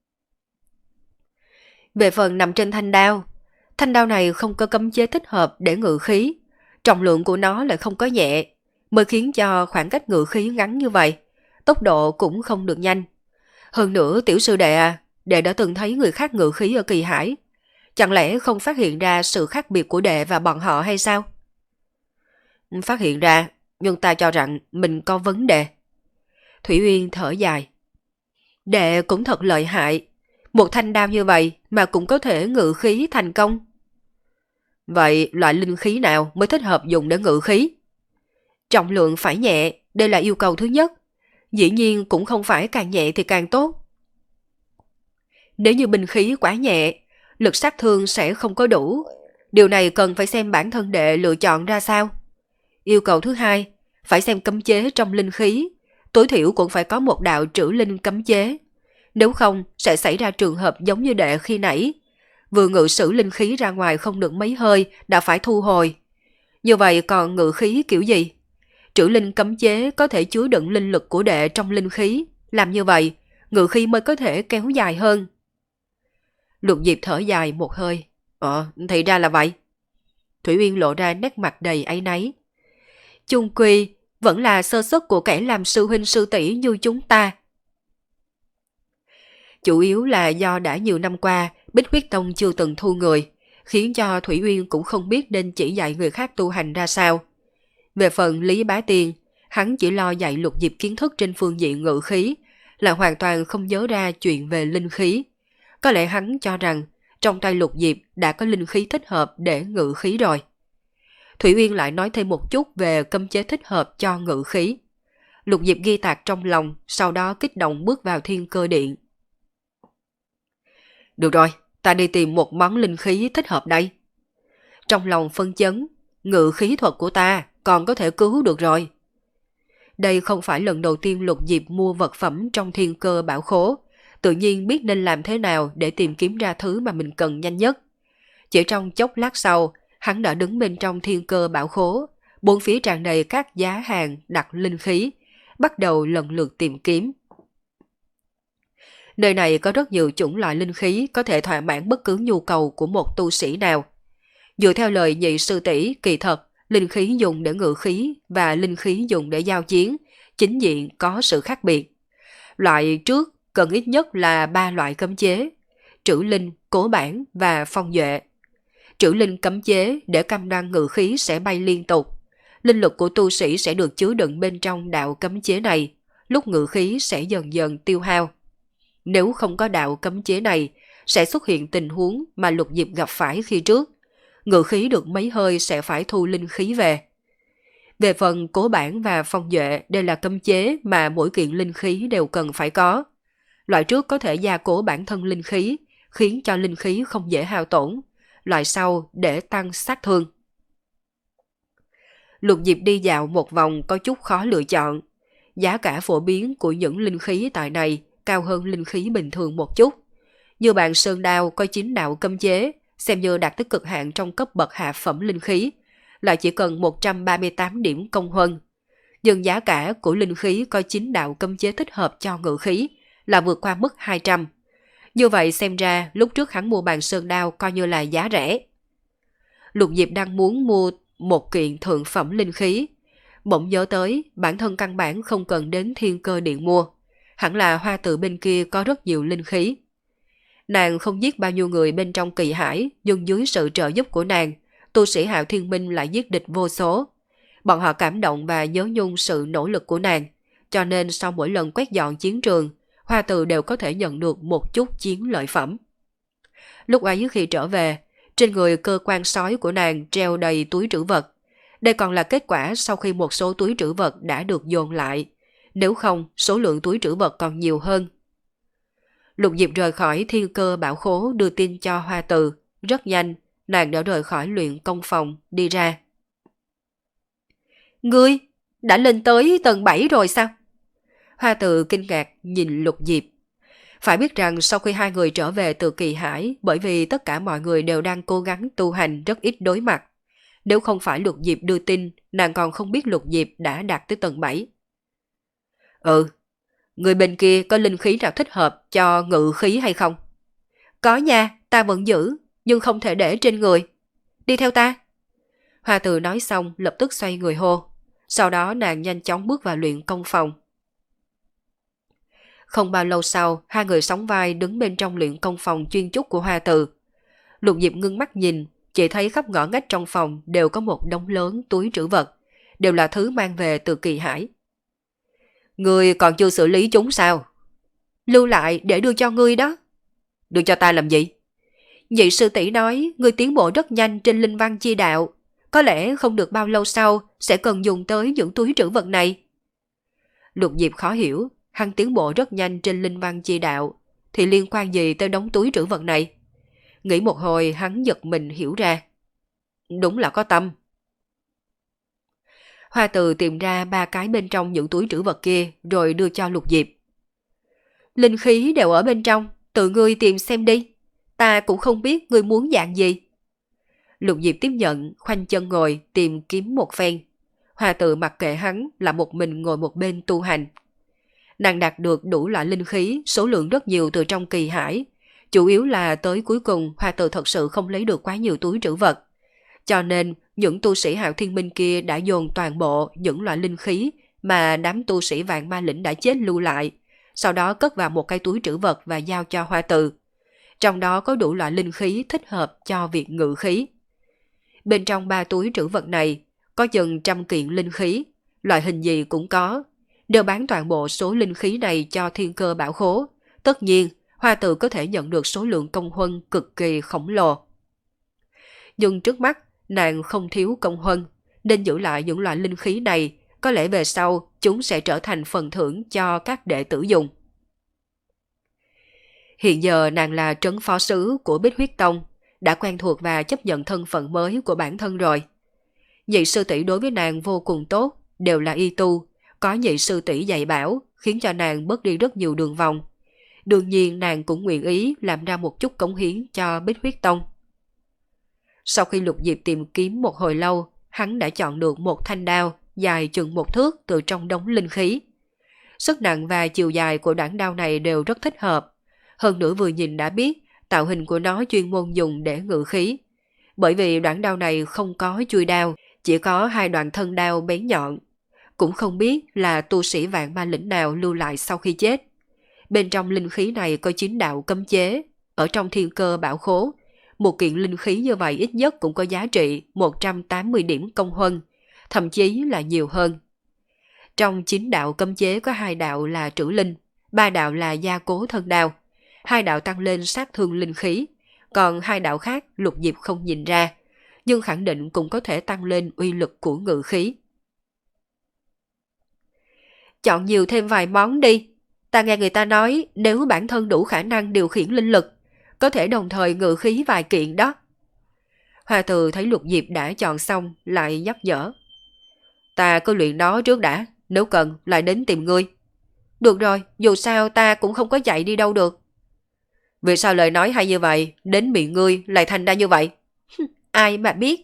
Speaker 1: Về phần nằm trên thanh đao, thanh đao này không có cấm chế thích hợp để ngự khí, trọng lượng của nó lại không có nhẹ, mới khiến cho khoảng cách ngự khí ngắn như vậy, tốc độ cũng không được nhanh. Hơn nữa tiểu sư đệ à, đệ đã từng thấy người khác ngự khí ở Kỳ Hải, chẳng lẽ không phát hiện ra sự khác biệt của đệ và bọn họ hay sao? Phát hiện ra, nhưng ta cho rằng mình có vấn đề. Thủy Uyên thở dài. Đệ cũng thật lợi hại, một thanh đao như vậy mà cũng có thể ngự khí thành công. Vậy loại linh khí nào mới thích hợp dùng để ngự khí? Trọng lượng phải nhẹ, đây là yêu cầu thứ nhất. Dĩ nhiên cũng không phải càng nhẹ thì càng tốt. Nếu như binh khí quá nhẹ, lực sát thương sẽ không có đủ. Điều này cần phải xem bản thân đệ lựa chọn ra sao. Yêu cầu thứ hai, phải xem cấm chế trong linh khí. Tối thiểu cũng phải có một đạo trữ linh cấm chế. Nếu không, sẽ xảy ra trường hợp giống như đệ khi nãy. Vừa ngự sử linh khí ra ngoài không được mấy hơi, đã phải thu hồi. Như vậy còn ngự khí kiểu gì? Trữ linh cấm chế có thể chứa đựng linh lực của đệ trong linh khí. Làm như vậy, ngự khí mới có thể kéo dài hơn. Lục Diệp thở dài một hơi. Ờ, thì ra là vậy. Thủy Uyên lộ ra nét mặt đầy áy náy. Chung quy, vẫn là sơ suất của kẻ làm sư huynh sư tỷ như chúng ta. Chủ yếu là do đã nhiều năm qua, Bích Huyết Tông chưa từng thu người, khiến cho Thủy Uyên cũng không biết nên chỉ dạy người khác tu hành ra sao. Về phần Lý Bá Tiên, hắn chỉ lo dạy Lục Diệp kiến thức trên phương diện ngự khí, là hoàn toàn không nhớ ra chuyện về linh khí. Có lẽ hắn cho rằng trong tay Lục Diệp đã có linh khí thích hợp để ngự khí rồi. Thủy Uyên lại nói thêm một chút về cấm chế thích hợp cho ngự khí. Lục Diệp ghi tạc trong lòng, sau đó kích động bước vào Thiên Cơ Điện. Được rồi, ta đi tìm một món linh khí thích hợp đây. Trong lòng phân chấn, ngự khí thuật của ta còn có thể cứu được rồi. Đây không phải lần đầu tiên Lục Diệp mua vật phẩm trong Thiên Cơ Bảo Khố, tự nhiên biết nên làm thế nào để tìm kiếm ra thứ mà mình cần nhanh nhất. Chỉ trong chốc lát sau, hắn đã đứng bên trong Thiên Cơ Bảo Khố, bốn phía tràn đầy các giá hàng đặt linh khí, bắt đầu lần lượt tìm kiếm. Nơi này có rất nhiều chủng loại linh khí có thể thỏa mãn bất cứ nhu cầu của một tu sĩ nào. Dựa theo lời nhị sư tỷ, kỳ thật, linh khí dùng để ngự khí và linh khí dùng để giao chiến, chính diện có sự khác biệt. Loại trước cần ít nhất là ba loại cấm chế: trữ linh, cố bản và phong duệ. Trữ linh cấm chế để cam đoan ngự khí sẽ bay liên tục. Linh lực của tu sĩ sẽ được chứa đựng bên trong đạo cấm chế này, lúc ngự khí sẽ dần dần tiêu hao. Nếu không có đạo cấm chế này, sẽ xuất hiện tình huống mà Lục Diệp gặp phải khi trước. Ngự khí được mấy hơi sẽ phải thu linh khí về. Về phần cố bản và phong duệ, đây là cấm chế mà mỗi kiện linh khí đều cần phải có. Loại trước có thể gia cố bản thân linh khí, khiến cho linh khí không dễ hao tổn. Loại sau để tăng sát thương. Lục Diệp đi dạo một vòng có chút khó lựa chọn. Giá cả phổ biến của những linh khí tại này cao hơn linh khí bình thường một chút. Như bàn sơn đao có chín đạo cấm chế, xem như đạt tới cực hạn trong cấp bậc hạ phẩm linh khí, lại chỉ cần một trăm ba mươi tám điểm công huân. Nhưng giá cả của linh khí có chín đạo cấm chế thích hợp cho ngự khí là vượt qua mức hai trăm. Như vậy xem ra lúc trước hắn mua bàn sơn đao coi như là giá rẻ. Lục Diệp đang muốn mua một kiện thượng phẩm linh khí, bỗng nhớ tới bản thân căn bản không cần đến Thiên Cơ Điện mua. Hẳn là Hoa Tự bên kia có rất nhiều linh khí. Nàng không giết bao nhiêu người bên trong Kỳ Hải, nhưng dưới sự trợ giúp của nàng, tu sĩ Hạo Thiên Minh lại giết địch vô số. Bọn họ cảm động và nhớ nhung sự nỗ lực của nàng, cho nên sau mỗi lần quét dọn chiến trường, Hoa Tự đều có thể nhận được một chút chiến lợi phẩm. Lúc ấy khi trở về, trên người cơ quan sói của nàng treo đầy túi trữ vật. Đây còn là kết quả sau khi một số túi trữ vật đã được dồn lại. Nếu không, số lượng túi trữ vật còn nhiều hơn. Lục Diệp rời khỏi Thiên Cơ Bảo Khố đưa tin cho Hoa Tự. Rất nhanh, nàng đã rời khỏi luyện công phòng, đi ra. Ngươi, đã lên tới tầng bảy rồi sao? Hoa Tự kinh ngạc nhìn Lục Diệp. Phải biết rằng sau khi hai người trở về từ Kỳ Hải, bởi vì tất cả mọi người đều đang cố gắng tu hành rất ít đối mặt. Nếu không phải Lục Diệp đưa tin, nàng còn không biết Lục Diệp đã đạt tới tầng bảy. Ừ, người bên kia có linh khí nào thích hợp cho ngự khí hay không? Có nha, ta vẫn giữ, nhưng không thể để trên người. Đi theo ta. Hoa Từ nói xong lập tức xoay người hô. Sau đó nàng nhanh chóng bước vào luyện công phòng. Không bao lâu sau, hai người sóng vai đứng bên trong luyện công phòng chuyên trúc của Hoa Từ. Lục Diệp ngưng mắt nhìn, chỉ thấy khắp ngõ ngách trong phòng đều có một đống lớn túi trữ vật, đều là thứ mang về từ Kỳ Hải. Ngươi còn chưa xử lý chúng sao? Lưu lại để đưa cho ngươi đó. Đưa cho ta làm gì? Nhị sư tỷ nói ngươi tiến bộ rất nhanh trên linh văn chi đạo, có lẽ không được bao lâu sau sẽ cần dùng tới những túi trữ vật này. Lục Diệp khó hiểu, hắn tiến bộ rất nhanh trên linh văn chi đạo, thì liên quan gì tới đống túi trữ vật này? Nghĩ một hồi hắn giật mình hiểu ra. Đúng là có tâm. Hoa Từ tìm ra ba cái bên trong những túi trữ vật kia rồi đưa cho Lục Diệp. Linh khí đều ở bên trong, tự ngươi tìm xem đi. Ta cũng không biết ngươi muốn dạng gì. Lục Diệp tiếp nhận, khoanh chân ngồi tìm kiếm một phen. Hoa Từ mặc kệ hắn là một mình ngồi một bên tu hành. Nàng đạt được đủ loại linh khí, số lượng rất nhiều từ trong Kỳ Hải. Chủ yếu là tới cuối cùng Hoa Từ thật sự không lấy được quá nhiều túi trữ vật. Cho nên những tu sĩ Hạo Thiên Minh kia đã dồn toàn bộ những loại linh khí mà đám tu sĩ Vạn Ma Lĩnh đã chết lưu lại, sau đó cất vào một cái túi trữ vật và giao cho Hoa Từ. Trong đó có đủ loại linh khí thích hợp cho việc ngự khí. Bên trong ba túi trữ vật này có chừng trăm kiện linh khí, loại hình gì cũng có. Nếu bán toàn bộ số linh khí này cho Thiên Cơ Bảo Khố, tất nhiên Hoa Từ có thể nhận được số lượng công huân cực kỳ khổng lồ. Nhưng trước mắt nàng không thiếu công huân, nên giữ lại những loại linh khí này, có lẽ về sau chúng sẽ trở thành phần thưởng cho các đệ tử dùng. Hiện giờ nàng là trấn phó sứ của Bích Huyết Tông, đã quen thuộc và chấp nhận thân phận mới của bản thân rồi. Nhị sư tỷ đối với nàng vô cùng tốt, đều là y tu, có nhị sư tỷ dạy bảo, khiến cho nàng bớt đi rất nhiều đường vòng. Đương nhiên nàng cũng nguyện ý làm ra một chút cống hiến cho Bích Huyết Tông. Sau khi Lục Diệp tìm kiếm một hồi lâu, hắn đã chọn được một thanh đao dài chừng một thước từ trong đống linh khí. Sức nặng và chiều dài của đoạn đao này đều rất thích hợp. Hơn nữa vừa nhìn đã biết tạo hình của nó chuyên môn dùng để ngự khí. Bởi vì đoạn đao này không có chuôi đao, chỉ có hai đoạn thân đao bén nhọn. Cũng không biết là tu sĩ Vạn Ma Lĩnh nào lưu lại sau khi chết. Bên trong linh khí này có chín đạo cấm chế. Ở trong Thiên Cơ Bảo Khố, một kiện linh khí như vậy ít nhất cũng có giá trị một trăm tám mươi điểm công huân, thậm chí là nhiều hơn. Trong chín đạo cấm chế có hai đạo là trữ linh, ba đạo là gia cố thân đao, hai đạo tăng lên sát thương linh khí, còn hai đạo khác Lục Diệp không nhìn ra, nhưng khẳng định cũng có thể tăng lên uy lực của ngự khí. Chọn nhiều thêm vài món đi. Ta nghe người ta nói nếu bản thân đủ khả năng điều khiển linh lực, có thể đồng thời ngự khí vài kiện đó. Hoa Từ thấy Lục Diệp đã chọn xong lại nhắc nhở. Ta cứ luyện đó trước đã, nếu cần lại đến tìm ngươi. Được rồi, dù sao ta cũng không có chạy đi đâu được. Vì sao lời nói hay như vậy, đến miệng ngươi lại thành ra như vậy? Ai mà biết.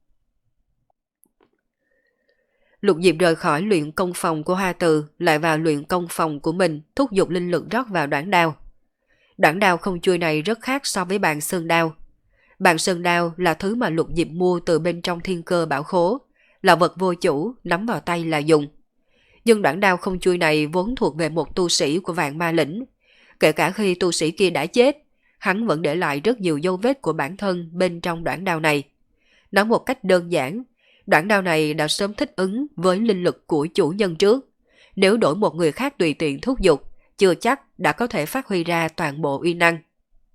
Speaker 1: Lục Diệp rời khỏi luyện công phòng của Hoa Từ, lại vào luyện công phòng của mình, thúc giục linh lực rót vào đoạn đao. Đoạn đao không chuôi này rất khác so với bàn sơn đao. Bàn sơn đao là thứ mà Lục Diệp mua từ bên trong Thiên Cơ Bảo Khố, là vật vô chủ, nắm vào tay là dùng. Nhưng đoạn đao không chuôi này vốn thuộc về một tu sĩ của Vạn Ma Lĩnh. Kể cả khi tu sĩ kia đã chết, hắn vẫn để lại rất nhiều dấu vết của bản thân bên trong đoạn đao này. Nói một cách đơn giản, đoạn đao này đã sớm thích ứng với linh lực của chủ nhân trước. Nếu đổi một người khác tùy tiện thúc giục, chưa chắc đã có thể phát huy ra toàn bộ uy năng.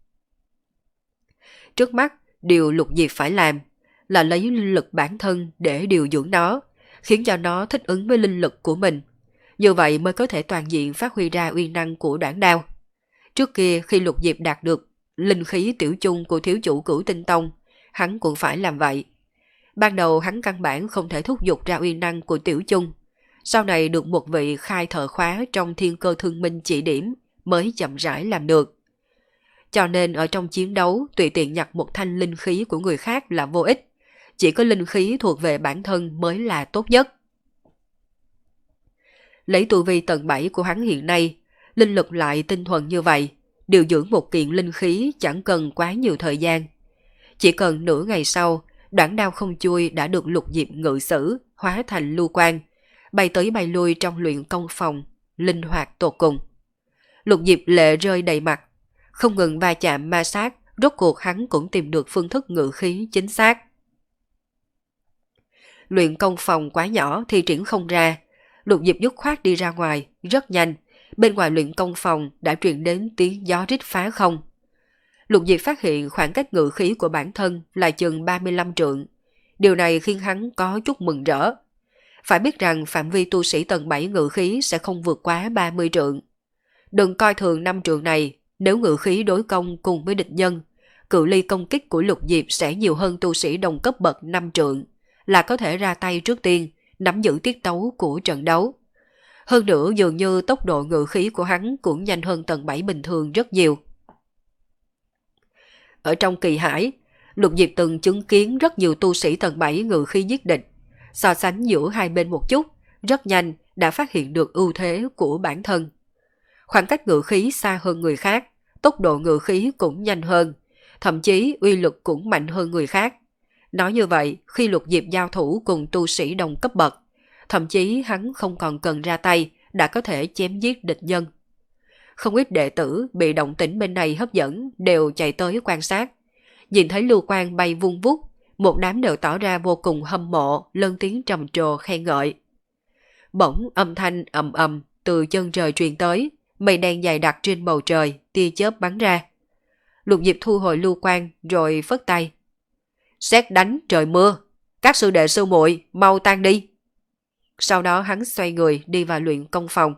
Speaker 1: Trước mắt, điều Lục Diệp phải làm là lấy linh lực bản thân để điều dưỡng nó, khiến cho nó thích ứng với linh lực của mình. Như vậy mới có thể toàn diện phát huy ra uy năng của đoạn đao. Trước kia khi Lục Diệp đạt được linh khí tiểu chung của thiếu chủ Cửu Tinh Tông, hắn cũng phải làm vậy. Ban đầu hắn căn bản không thể thúc giục ra uy năng của tiểu chung. Sau này được một vị khai thợ khóa trong Thiên Cơ Thương Minh chỉ điểm mới chậm rãi làm được. Cho nên ở trong chiến đấu tùy tiện nhặt một thanh linh khí của người khác là vô ích. Chỉ có linh khí thuộc về bản thân mới là tốt nhất. Lấy tu vi tầng bảy của hắn hiện nay, linh lực lại tinh thuần như vậy, điều dưỡng một kiện linh khí chẳng cần quá nhiều thời gian. Chỉ cần nửa ngày sau, đoạn đao không chui đã được Lục Diệp ngự sử, hóa thành lưu quang, bay tới bay lui trong luyện công phòng, linh hoạt tột cùng. Lục Diệp lệ rơi đầy mặt, không ngừng va chạm ma sát, rốt cuộc hắn cũng tìm được phương thức ngự khí chính xác. Luyện công phòng quá nhỏ thi triển không ra, Lục Diệp dứt khoát đi ra ngoài, rất nhanh, bên ngoài luyện công phòng đã truyền đến tiếng gió rít phá không. Lục Diệp phát hiện khoảng cách ngự khí của bản thân là chừng ba mươi lăm trượng. Điều này khiến hắn có chút mừng rỡ. Phải biết rằng phạm vi tu sĩ tầng bảy ngự khí sẽ không vượt quá ba mươi trượng. Đừng coi thường năm trượng này, nếu ngự khí đối công cùng với địch nhân, cự ly công kích của Lục Diệp sẽ nhiều hơn tu sĩ đồng cấp bậc năm trượng, là có thể ra tay trước tiên, nắm giữ tiết tấu của trận đấu. Hơn nữa dường như tốc độ ngự khí của hắn cũng nhanh hơn tầng bảy bình thường rất nhiều. Ở trong kỳ hải, Lục Diệp từng chứng kiến rất nhiều tu sĩ tầng bảy ngự khí giết địch. So sánh giữa hai bên một chút, rất nhanh đã phát hiện được ưu thế của bản thân. Khoảng cách ngự khí xa hơn người khác, tốc độ ngự khí cũng nhanh hơn, thậm chí uy lực cũng mạnh hơn người khác. Nói như vậy, khi Lục Diệp giao thủ cùng tu sĩ đồng cấp bậc, thậm chí hắn không còn cần ra tay đã có thể chém giết địch nhân. Không ít đệ tử bị động tĩnh bên này hấp dẫn đều chạy tới quan sát. Nhìn thấy lưu quang bay vung vút, một đám đều tỏ ra vô cùng hâm mộ, lớn tiếng trầm trồ khen ngợi. Bỗng âm thanh ầm ầm từ chân trời truyền tới, mây đen dày đặc trên bầu trời, tia chớp bắn ra. Lục Diệp thu hồi lưu quang rồi phất tay. Sét đánh trời mưa, các sư đệ sư muội mau tan đi. Sau đó hắn xoay người đi vào luyện công phòng.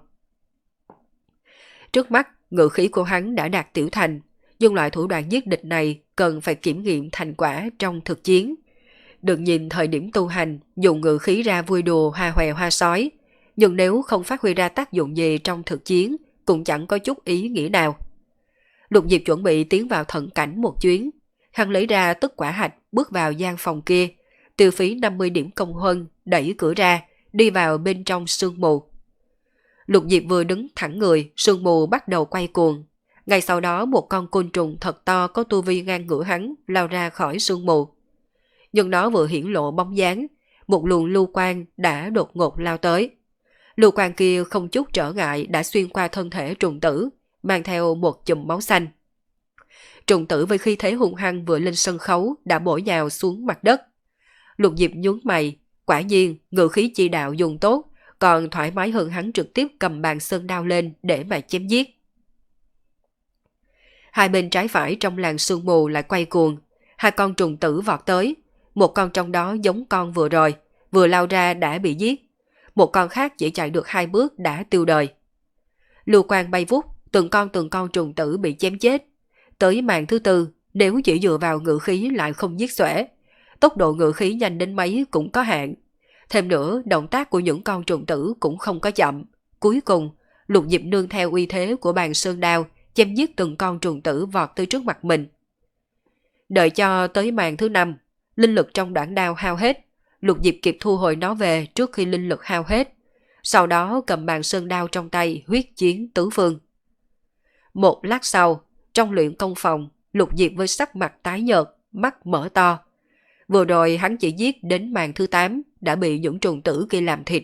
Speaker 1: Trước mắt, ngự khí của hắn đã đạt tiểu thành, nhưng loại thủ đoạn giết địch này cần phải kiểm nghiệm thành quả trong thực chiến. Đừng nhìn thời điểm tu hành dùng ngự khí ra vui đùa hoa hòe hoa sói, nhưng nếu không phát huy ra tác dụng gì trong thực chiến cũng chẳng có chút ý nghĩa nào. Lục Diệp chuẩn bị tiến vào thận cảnh một chuyến, hắn lấy ra tất quả hạch bước vào gian phòng kia, tiêu phí năm mươi điểm công huân, đẩy cửa ra, đi vào bên trong sương mù. Lục Diệp vừa đứng thẳng người, sương mù bắt đầu quay cuồng. Ngay sau đó một con côn trùng thật to có tu vi ngang ngửa hắn lao ra khỏi sương mù. Nhưng nó vừa hiển lộ bóng dáng, một luồng lưu quang đã đột ngột lao tới. Lưu quang kia không chút trở ngại đã xuyên qua thân thể trùng tử, mang theo một chùm máu xanh. Trùng tử với khí thế hung hăng vừa lên sân khấu đã bổ nhào xuống mặt đất. Lục Diệp nhướng mày, quả nhiên ngự khí chi đạo dùng tốt, còn thoải mái hơn hắn trực tiếp cầm bàn sơn đao lên để mà chém giết. Hai bên trái phải trong làn sương mù lại quay cuồng, hai con trùng tử vọt tới, một con trong đó giống con vừa rồi, vừa lao ra đã bị giết, một con khác chỉ chạy được hai bước đã tiêu đời. Lưu quang bay vút, từng con từng con trùng tử bị chém chết. Tới màn thứ tư, nếu chỉ dựa vào ngự khí lại không giết xuể, tốc độ ngự khí nhanh đến mấy cũng có hạn. Thêm nữa, động tác của những con trùng tử cũng không có chậm. Cuối cùng, Lục Diệp nương theo uy thế của bàn sơn đao, chém giết từng con trùng tử vọt tới trước mặt mình. Đợi cho tới màn thứ năm, linh lực trong đoạn đao hao hết, Lục Diệp kịp thu hồi nó về trước khi linh lực hao hết. Sau đó cầm bàn sơn đao trong tay huyết chiến tứ phương. Một lát sau, trong luyện công phòng, Lục Diệp với sắc mặt tái nhợt, mắt mở to. Vừa rồi hắn chỉ giết đến màn thứ tám đã bị những trùng tử kia làm thịt.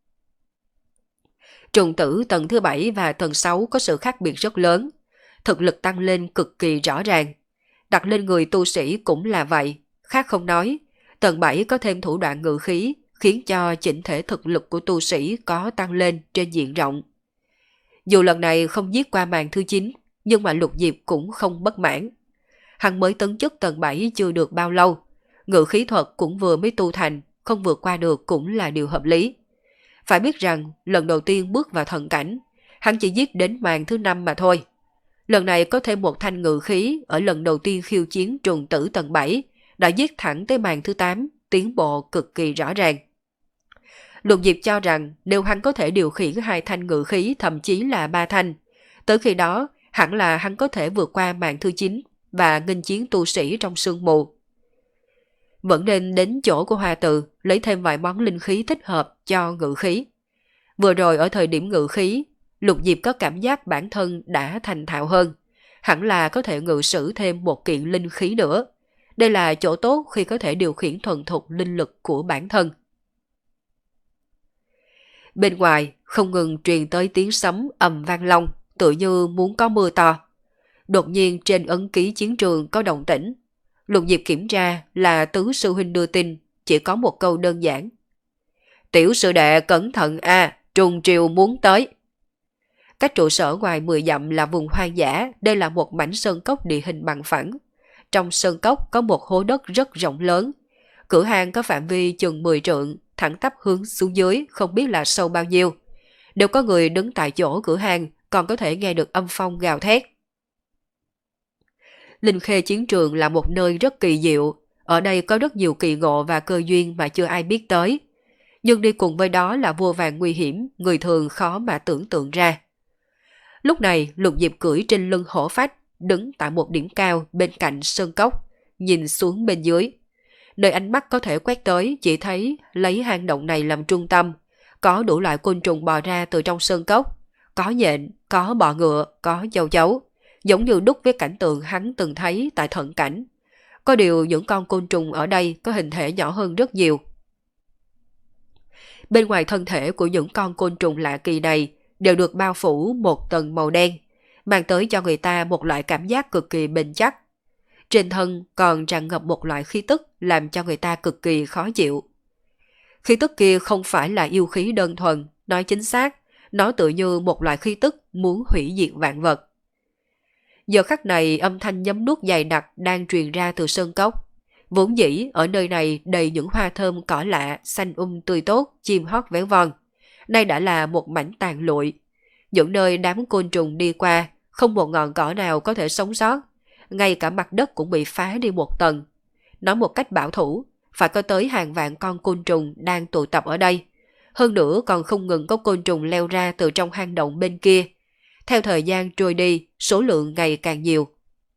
Speaker 1: Trùng tử tầng thứ bảy và tầng sáu có sự khác biệt rất lớn, thực lực tăng lên cực kỳ rõ ràng. Đặt lên người tu sĩ cũng là vậy, khác không nói, tầng bảy có thêm thủ đoạn ngự khí, khiến cho chỉnh thể thực lực của tu sĩ có tăng lên trên diện rộng. Dù lần này không giết qua màn thứ chín, nhưng mà Lục Diệp cũng không bất mãn. Hắn mới tấn chức tầng bảy chưa được bao lâu, ngự khí thuật cũng vừa mới tu thành, không vượt qua được cũng là điều hợp lý. Phải biết rằng lần đầu tiên bước vào thần cảnh, hắn chỉ giết đến màn thứ năm mà thôi. Lần này có thêm một thanh ngự khí ở lần đầu tiên khiêu chiến trùng tử tầng bảy, đã giết thẳng tới màn thứ tám, tiến bộ cực kỳ rõ ràng. Lục Diệp cho rằng nếu hắn có thể điều khiển hai thanh ngự khí thậm chí là ba thanh, tới khi đó hẳn là hắn có thể vượt qua màn thứ chín và nghênh chiến tu sĩ trong sương mù. Vẫn nên đến chỗ của Hoa Từ lấy thêm vài món linh khí thích hợp cho ngự khí. Vừa rồi ở thời điểm ngự khí, Lục Diệp có cảm giác bản thân đã thành thạo hơn, hẳn là có thể ngự sử thêm một kiện linh khí nữa. Đây là chỗ tốt khi có thể điều khiển thuần thục linh lực của bản thân. Bên ngoài không ngừng truyền tới tiếng sấm ầm vang long, tựa như muốn có mưa to. Đột nhiên trên ấn ký chiến trường có động tĩnh. Lục Diệp kiểm tra là tứ sư huynh đưa tin, chỉ có một câu đơn giản. Tiểu sư đệ cẩn thận a, trùng triều muốn tới. Cách trụ sở ngoài mười dặm là vùng hoang dã, đây là một mảnh sơn cốc địa hình bằng phẳng. Trong sơn cốc có một hố đất rất rộng lớn. Cửa hàng có phạm vi chừng mười trượng, thẳng tắp hướng xuống dưới không biết là sâu bao nhiêu. Đều có người đứng tại chỗ cửa hàng, còn có thể nghe được âm phong gào thét. Linh Khê chiến trường là một nơi rất kỳ diệu, ở đây có rất nhiều kỳ ngộ và cơ duyên mà chưa ai biết tới. Nhưng đi cùng với đó là vô vàn nguy hiểm, người thường khó mà tưởng tượng ra. Lúc này Lục Diệp cưỡi trên lưng hổ phách, đứng tại một điểm cao bên cạnh sơn cốc, nhìn xuống bên dưới. Nơi ánh mắt có thể quét tới chỉ thấy lấy hang động này làm trung tâm, có đủ loại côn trùng bò ra từ trong sơn cốc, có nhện, có bọ ngựa, có châu chấu, giống như đúc với cảnh tượng hắn từng thấy tại Thận Cảnh. Có điều những con côn trùng ở đây có hình thể nhỏ hơn rất nhiều. Bên ngoài thân thể của những con côn trùng lạ kỳ này đều được bao phủ một tầng màu đen, mang tới cho người ta một loại cảm giác cực kỳ bền chắc. Trên thân còn tràn ngập một loại khí tức làm cho người ta cực kỳ khó chịu. Khí tức kia không phải là yêu khí đơn thuần, nói chính xác, nó tự như một loại khí tức muốn hủy diệt vạn vật. Giờ khắc này âm thanh nhấm nuốt dày đặc đang truyền ra từ sơn cốc. Vốn dĩ ở nơi này đầy những hoa thơm cỏ lạ, xanh um tươi tốt, chim hót véo von. Nay đã là một mảnh tàn lụi. Những nơi đám côn trùng đi qua, không một ngọn cỏ nào có thể sống sót. Ngay cả mặt đất cũng bị phá đi một tầng. Nói một cách bảo thủ, phải có tới hàng vạn con côn trùng đang tụ tập ở đây. Hơn nữa còn không ngừng có côn trùng leo ra từ trong hang động bên kia. Theo thời gian trôi đi, số lượng ngày càng nhiều.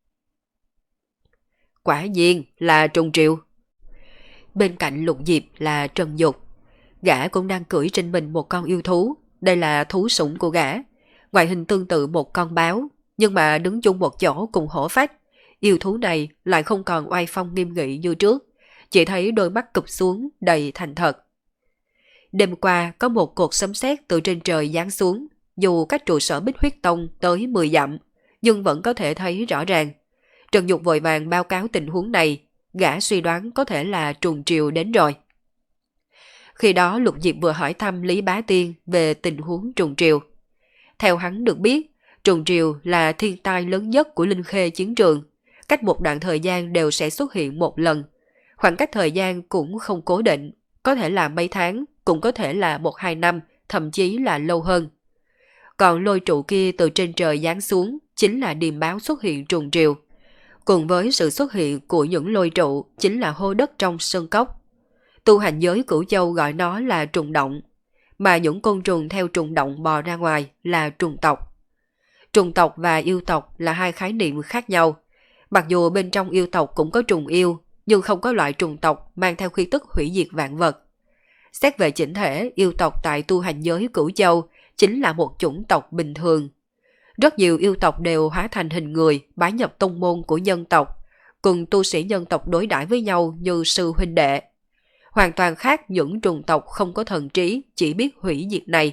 Speaker 1: Quả nhiên là trùng triệu. Bên cạnh Lục Diệp là Trần Dục. Gã cũng đang cưỡi trên mình một con yêu thú. Đây là thú sủng của gã. Ngoại hình tương tự một con báo, nhưng mà đứng chung một chỗ cùng hổ phách. Yêu thú này lại không còn oai phong nghiêm nghị như trước. Chỉ thấy đôi mắt cụp xuống đầy thành thật. Đêm qua có một cột sấm sét từ trên trời giáng xuống. Dù cách trụ sở Bích Huyết Tông tới mười dặm, nhưng vẫn có thể thấy rõ ràng. Trần Dục vội vàng báo cáo tình huống này, gã suy đoán có thể là trùng triều đến rồi. Khi đó Lục Diệp vừa hỏi thăm Lý Bá Tiên về tình huống trùng triều. Theo hắn được biết, trùng triều là thiên tai lớn nhất của Linh Khê chiến trường, cách một đoạn thời gian đều sẽ xuất hiện một lần. Khoảng cách thời gian cũng không cố định, có thể là mấy tháng, cũng có thể là một hai năm, thậm chí là lâu hơn. Còn lôi trụ kia từ trên trời giáng xuống chính là điềm báo xuất hiện trùng triều. Cùng với sự xuất hiện của những lôi trụ chính là hô đất trong sơn cốc. Tu hành giới Cửu Châu gọi nó là trùng động, mà những côn trùng theo trùng động bò ra ngoài là trùng tộc. Trùng tộc và yêu tộc là hai khái niệm khác nhau. Mặc dù bên trong yêu tộc cũng có trùng yêu, nhưng không có loại trùng tộc mang theo khí tức hủy diệt vạn vật. Xét về chỉnh thể, yêu tộc tại tu hành giới Cửu Châu chính là một chủng tộc bình thường. Rất nhiều yêu tộc đều hóa thành hình người, bái nhập tông môn của nhân tộc, cùng tu sĩ nhân tộc đối đãi với nhau như sư huynh đệ. Hoàn toàn khác những trùng tộc không có thần trí, chỉ biết hủy diệt này.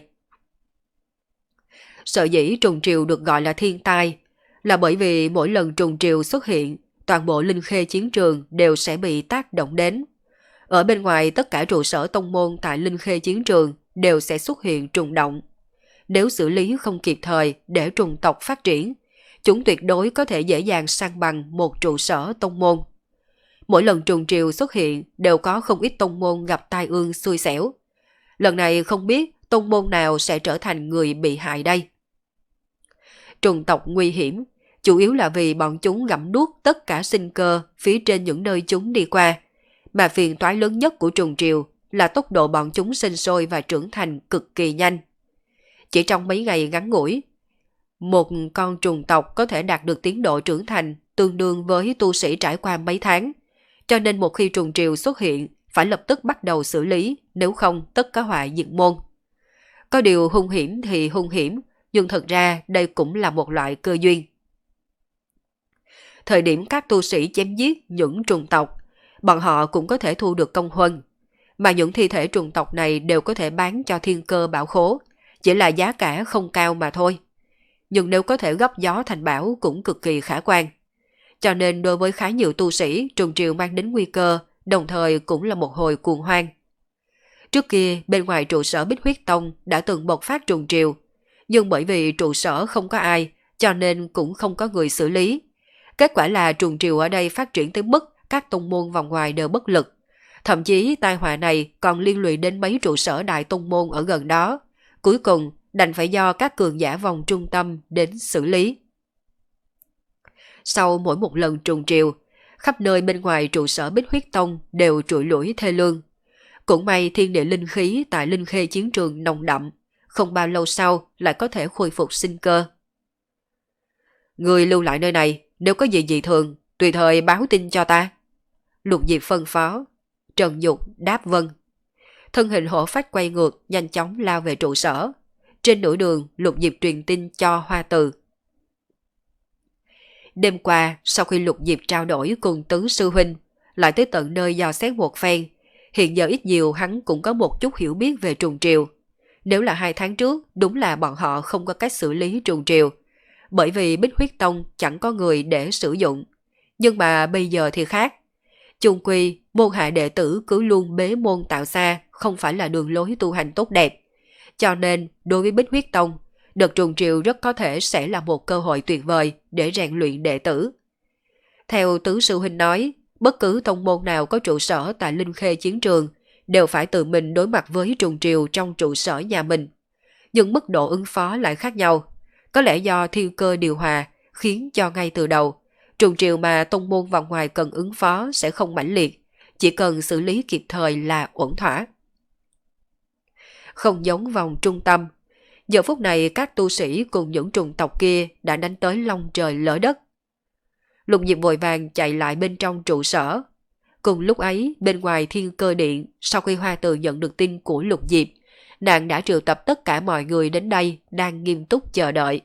Speaker 1: Sở dĩ trùng triều được gọi là thiên tai, là bởi vì mỗi lần trùng triều xuất hiện, toàn bộ Linh Khê chiến trường đều sẽ bị tác động đến. Ở bên ngoài tất cả trụ sở tông môn tại Linh Khê chiến trường đều sẽ xuất hiện trùng động. Nếu xử lý không kịp thời để trùng tộc phát triển, chúng tuyệt đối có thể dễ dàng san bằng một trụ sở tông môn. Mỗi lần trùng triều xuất hiện đều có không ít tông môn gặp tai ương xui xẻo. Lần này không biết tông môn nào sẽ trở thành người bị hại đây. Trùng tộc nguy hiểm, chủ yếu là vì bọn chúng gặm nuốt tất cả sinh cơ phía trên những nơi chúng đi qua. Mà phiền toái lớn nhất của trùng triều là tốc độ bọn chúng sinh sôi và trưởng thành cực kỳ nhanh. Chỉ trong mấy ngày ngắn ngủi, một con trùng tộc có thể đạt được tiến độ trưởng thành tương đương với tu sĩ trải qua mấy tháng. Cho nên một khi trùng triều xuất hiện, phải lập tức bắt đầu xử lý, nếu không tất cả họa diệt môn. Có điều hung hiểm thì hung hiểm, nhưng thật ra đây cũng là một loại cơ duyên. Thời điểm các tu sĩ chém giết những trùng tộc, bọn họ cũng có thể thu được công huân, mà những thi thể trùng tộc này đều có thể bán cho thiên cơ bảo khố, chỉ là giá cả không cao mà thôi. Nhưng nếu có thể góp gió thành bảo cũng cực kỳ khả quan. Cho nên đối với khá nhiều tu sĩ, trùng triều mang đến nguy cơ, đồng thời cũng là một hồi cuồng hoang. Trước kia, bên ngoài trụ sở Bích Huyết Tông đã từng bộc phát trùng triều, nhưng bởi vì trụ sở không có ai, cho nên cũng không có người xử lý. Kết quả là trùng triều ở đây phát triển tới mức các tông môn vòng ngoài đều bất lực. Thậm chí tai họa này còn liên lụy đến mấy trụ sở đại tông môn ở gần đó. Cuối cùng đành phải do các cường giả vòng trung tâm đến xử lý. Sau mỗi một lần trùng triều, khắp nơi bên ngoài trụ sở Bích Huyết Tông đều trụi lủi thê lương. Cũng may thiên địa linh khí tại Linh Khê chiến trường nồng đậm, không bao lâu sau lại có thể khôi phục sinh cơ. Người lưu lại nơi này, nếu có gì dị thường, tùy thời báo tin cho ta. Lục Diệp phân phó. Trần Dục đáp vâng. Thân hình hổ phách quay ngược, nhanh chóng lao về trụ sở. Trên nửa đường, Lục Diệp truyền tin cho Hoa Từ. Đêm qua, sau khi Lục Diệp trao đổi cùng tứ sư huynh, lại tới tận nơi dò xét một phen, hiện giờ ít nhiều hắn cũng có một chút hiểu biết về trùng triều. Nếu là hai tháng trước, đúng là bọn họ không có cách xử lý trùng triều, bởi vì Bích Huyết Tông chẳng có người để sử dụng. Nhưng mà bây giờ thì khác. Chung quy, môn hạ đệ tử cứ luôn bế môn tạo xa, không phải là đường lối tu hành tốt đẹp. Cho nên, đối với Bích Huyết Tông, đợt trùng triều rất có thể sẽ là một cơ hội tuyệt vời để rèn luyện đệ tử. Theo tứ sư huynh nói, bất cứ tông môn nào có trụ sở tại Linh Khê chiến trường đều phải tự mình đối mặt với trùng triều trong trụ sở nhà mình. Nhưng mức độ ứng phó lại khác nhau. Có lẽ do thiên cơ điều hòa khiến cho ngay từ đầu, trùng triều mà tông môn vòng ngoài cần ứng phó sẽ không mãnh liệt, chỉ cần xử lý kịp thời là ổn thỏa. Không giống vòng trung tâm, giờ phút này các tu sĩ cùng những trùng tộc kia đã đánh tới long trời lỡ đất. Lục Diệp vội vàng chạy lại bên trong trụ sở. Cùng lúc ấy, bên ngoài Thiên Cơ Điện, sau khi Hoa Từ nhận được tin của Lục Diệp, nàng đã triệu tập tất cả mọi người đến đây đang nghiêm túc chờ đợi.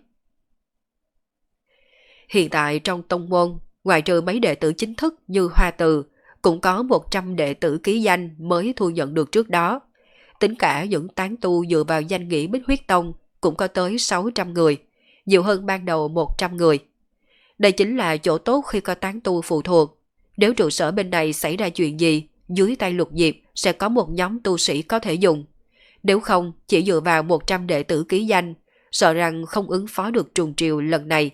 Speaker 1: Hiện tại trong tông môn, ngoài trừ mấy đệ tử chính thức như Hoa Từ, cũng có một trăm đệ tử ký danh mới thu nhận được trước đó. Tính cả những tán tu dựa vào danh nghĩa Bích Huyết Tông cũng có tới sáu trăm người, nhiều hơn ban đầu một trăm người. Đây chính là chỗ tốt khi có tán tu phụ thuộc. Nếu trụ sở bên này xảy ra chuyện gì, dưới tay Lục Diệp sẽ có một nhóm tu sĩ có thể dùng. Nếu không, chỉ dựa vào một trăm đệ tử ký danh, sợ rằng không ứng phó được trùng triều lần này.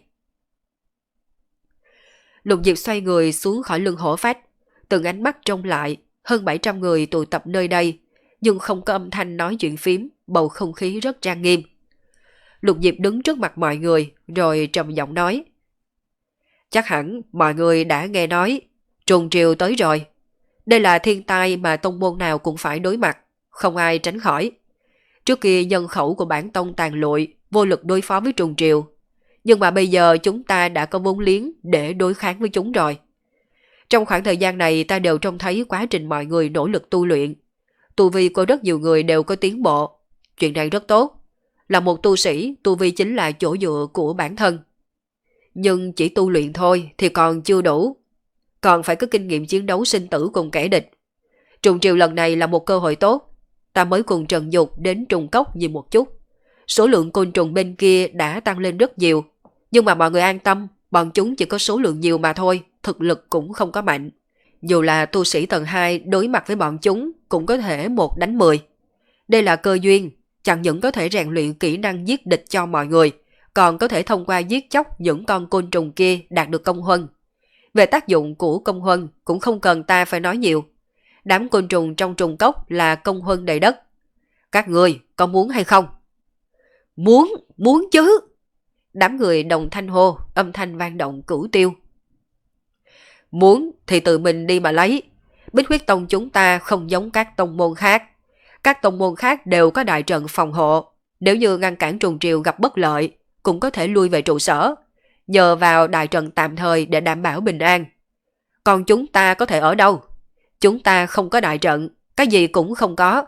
Speaker 1: Lục Diệp xoay người xuống khỏi lưng hổ phách, từng ánh mắt trông lại, hơn bảy trăm người tụ tập nơi đây, nhưng không có âm thanh nói chuyện phím, bầu không khí rất trang nghiêm. Lục Diệp đứng trước mặt mọi người, rồi trầm giọng nói. Chắc hẳn mọi người đã nghe nói, trùng triều tới rồi. Đây là thiên tai mà tông môn nào cũng phải đối mặt, không ai tránh khỏi. Trước kia nhân khẩu của bản tông tàn lụi, vô lực đối phó với trùng triều. Nhưng mà bây giờ chúng ta đã có vốn liếng để đối kháng với chúng rồi. Trong khoảng thời gian này ta đều trông thấy quá trình mọi người nỗ lực tu luyện. Tu vi của rất nhiều người đều có tiến bộ. Chuyện này rất tốt. Là một tu sĩ, tu vi chính là chỗ dựa của bản thân. Nhưng chỉ tu luyện thôi thì còn chưa đủ. Còn phải có kinh nghiệm chiến đấu sinh tử cùng kẻ địch. Trùng triều lần này là một cơ hội tốt. Ta mới cùng Trần Dục đến trùng cốc nhìn một chút. Số lượng côn trùng bên kia đã tăng lên rất nhiều. Nhưng mà mọi người an tâm, bọn chúng chỉ có số lượng nhiều mà thôi, thực lực cũng không có mạnh. Dù là tu sĩ tầng hai đối mặt với bọn chúng cũng có thể một đánh mười. Đây là cơ duyên, chẳng những có thể rèn luyện kỹ năng giết địch cho mọi người, còn có thể thông qua giết chóc những con côn trùng kia đạt được công huân. Về tác dụng của công huân cũng không cần ta phải nói nhiều. Đám côn trùng trong trùng cốc là công huân đầy đất. Các người có muốn hay không? Muốn, muốn chứ. Đám người đồng thanh hô, âm thanh vang động cửu tiêu. Muốn thì tự mình đi mà lấy. Bích Huyết Tông chúng ta không giống các tông môn khác. Các tông môn khác đều có đại trận phòng hộ. Nếu như ngăn cản trùng triều gặp bất lợi, cũng có thể lui về trụ sở, nhờ vào đại trận tạm thời để đảm bảo bình an. Còn chúng ta có thể ở đâu? Chúng ta không có đại trận, cái gì cũng không có.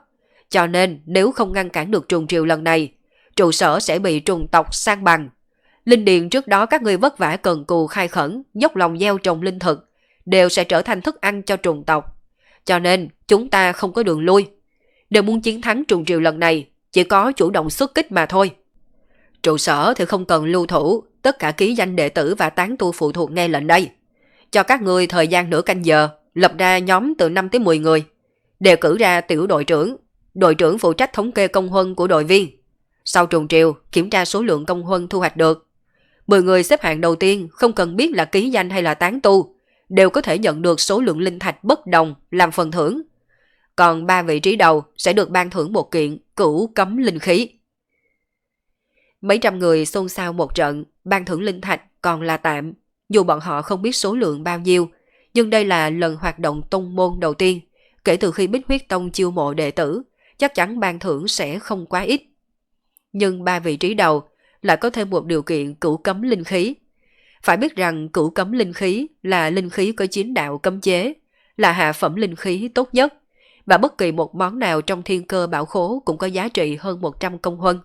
Speaker 1: Cho nên nếu không ngăn cản được trùng triều lần này, trụ sở sẽ bị trùng tộc san bằng. Linh điền trước đó các ngươi vất vả cần cù khai khẩn, dốc lòng gieo trồng linh thực, đều sẽ trở thành thức ăn cho trùng tộc. Cho nên chúng ta không có đường lui. Nếu muốn chiến thắng trùng triều lần này, chỉ có chủ động xuất kích mà thôi. Trụ sở thì không cần lưu thủ, tất cả ký danh đệ tử và tán tu phụ thuộc nghe lệnh đây. Cho các ngươi thời gian nửa canh giờ, lập ra nhóm từ năm tới mười người. Đề cử ra tiểu đội trưởng, đội trưởng phụ trách thống kê công huân của đội viên. Sau trùng triều, kiểm tra số lượng công huân thu hoạch được. mười người xếp hạng đầu tiên không cần biết là ký danh hay là tán tu, đều có thể nhận được số lượng linh thạch bất đồng làm phần thưởng. Còn ba vị trí đầu sẽ được ban thưởng một kiện cửu cấm linh khí. Mấy trăm người xôn xao một trận, ban thưởng linh thạch còn là tạm, dù bọn họ không biết số lượng bao nhiêu, nhưng đây là lần hoạt động tông môn đầu tiên, kể từ khi Bích Huyết Tông chiêu mộ đệ tử, chắc chắn ban thưởng sẽ không quá ít. Nhưng ba vị trí đầu lại có thêm một điều kiện cửu cấm linh khí. Phải biết rằng cửu cấm linh khí là linh khí có chín đạo cấm chế, là hạ phẩm linh khí tốt nhất, và bất kỳ một món nào trong thiên cơ bảo khố cũng có giá trị hơn một trăm công huân.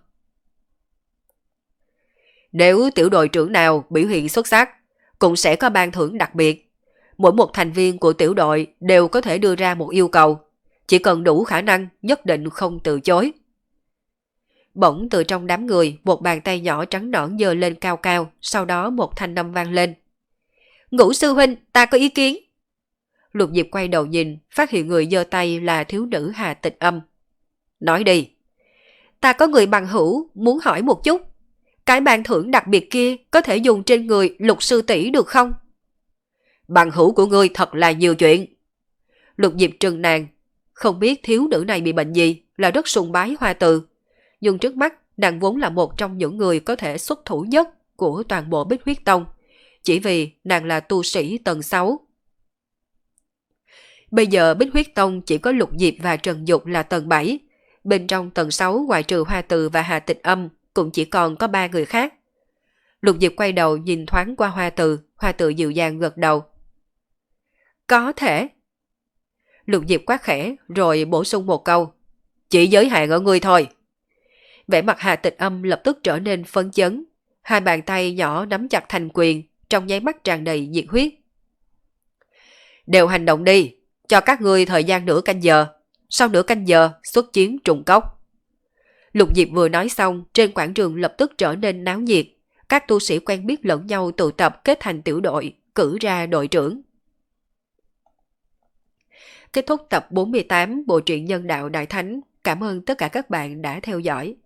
Speaker 1: Nếu tiểu đội trưởng nào biểu hiện xuất sắc, cũng sẽ có ban thưởng đặc biệt. Mỗi một thành viên của tiểu đội đều có thể đưa ra một yêu cầu, chỉ cần đủ khả năng nhất định không từ chối. Bỗng từ trong đám người, một bàn tay nhỏ trắng nõn giơ lên cao cao, sau đó một thanh âm vang lên. Ngũ sư huynh, ta có ý kiến. Lục Diệp quay đầu nhìn, phát hiện người giơ tay là thiếu nữ Hà Tịch Âm. Nói đi. Ta có người bằng hữu, muốn hỏi một chút. Cái ban thưởng đặc biệt kia có thể dùng trên người Lục sư tỷ được không? Bằng hữu của ngươi thật là nhiều chuyện. Lục Diệp trừng nàng, không biết thiếu nữ này bị bệnh gì, là rất sùng bái Hoa Từ. Nhưng trước mắt, nàng vốn là một trong những người có thể xuất thủ nhất của toàn bộ Bích Huyết Tông, chỉ vì nàng là tu sĩ tầng sáu. Bây giờ Bích Huyết Tông chỉ có Lục Diệp và Trần Dục là tầng bảy, bên trong tầng sáu ngoại trừ Hoa Từ và Hà Tịch Âm cũng chỉ còn có ba người khác. Lục Diệp quay đầu nhìn thoáng qua Hoa Từ, Hoa Từ dịu dàng gật đầu. Có thể. Lục Diệp quát khẽ rồi bổ sung một câu. Chỉ giới hạn ở ngươi thôi. Vẻ mặt Hà Tịch Âm lập tức trở nên phấn chấn. Hai bàn tay nhỏ nắm chặt thành quyền, trong nháy mắt tràn đầy nhiệt huyết. Đều hành động đi, cho các ngươi thời gian nửa canh giờ. Sau nửa canh giờ xuất chiến trùng cốc. Lục Diệp vừa nói xong, trên quảng trường lập tức trở nên náo nhiệt. Các tu sĩ quen biết lẫn nhau tụ tập kết thành tiểu đội, cử ra đội trưởng. Kết thúc tập bốn mươi tám Bộ truyện Nhân Đạo Đại Thánh. Cảm ơn tất cả các bạn đã theo dõi.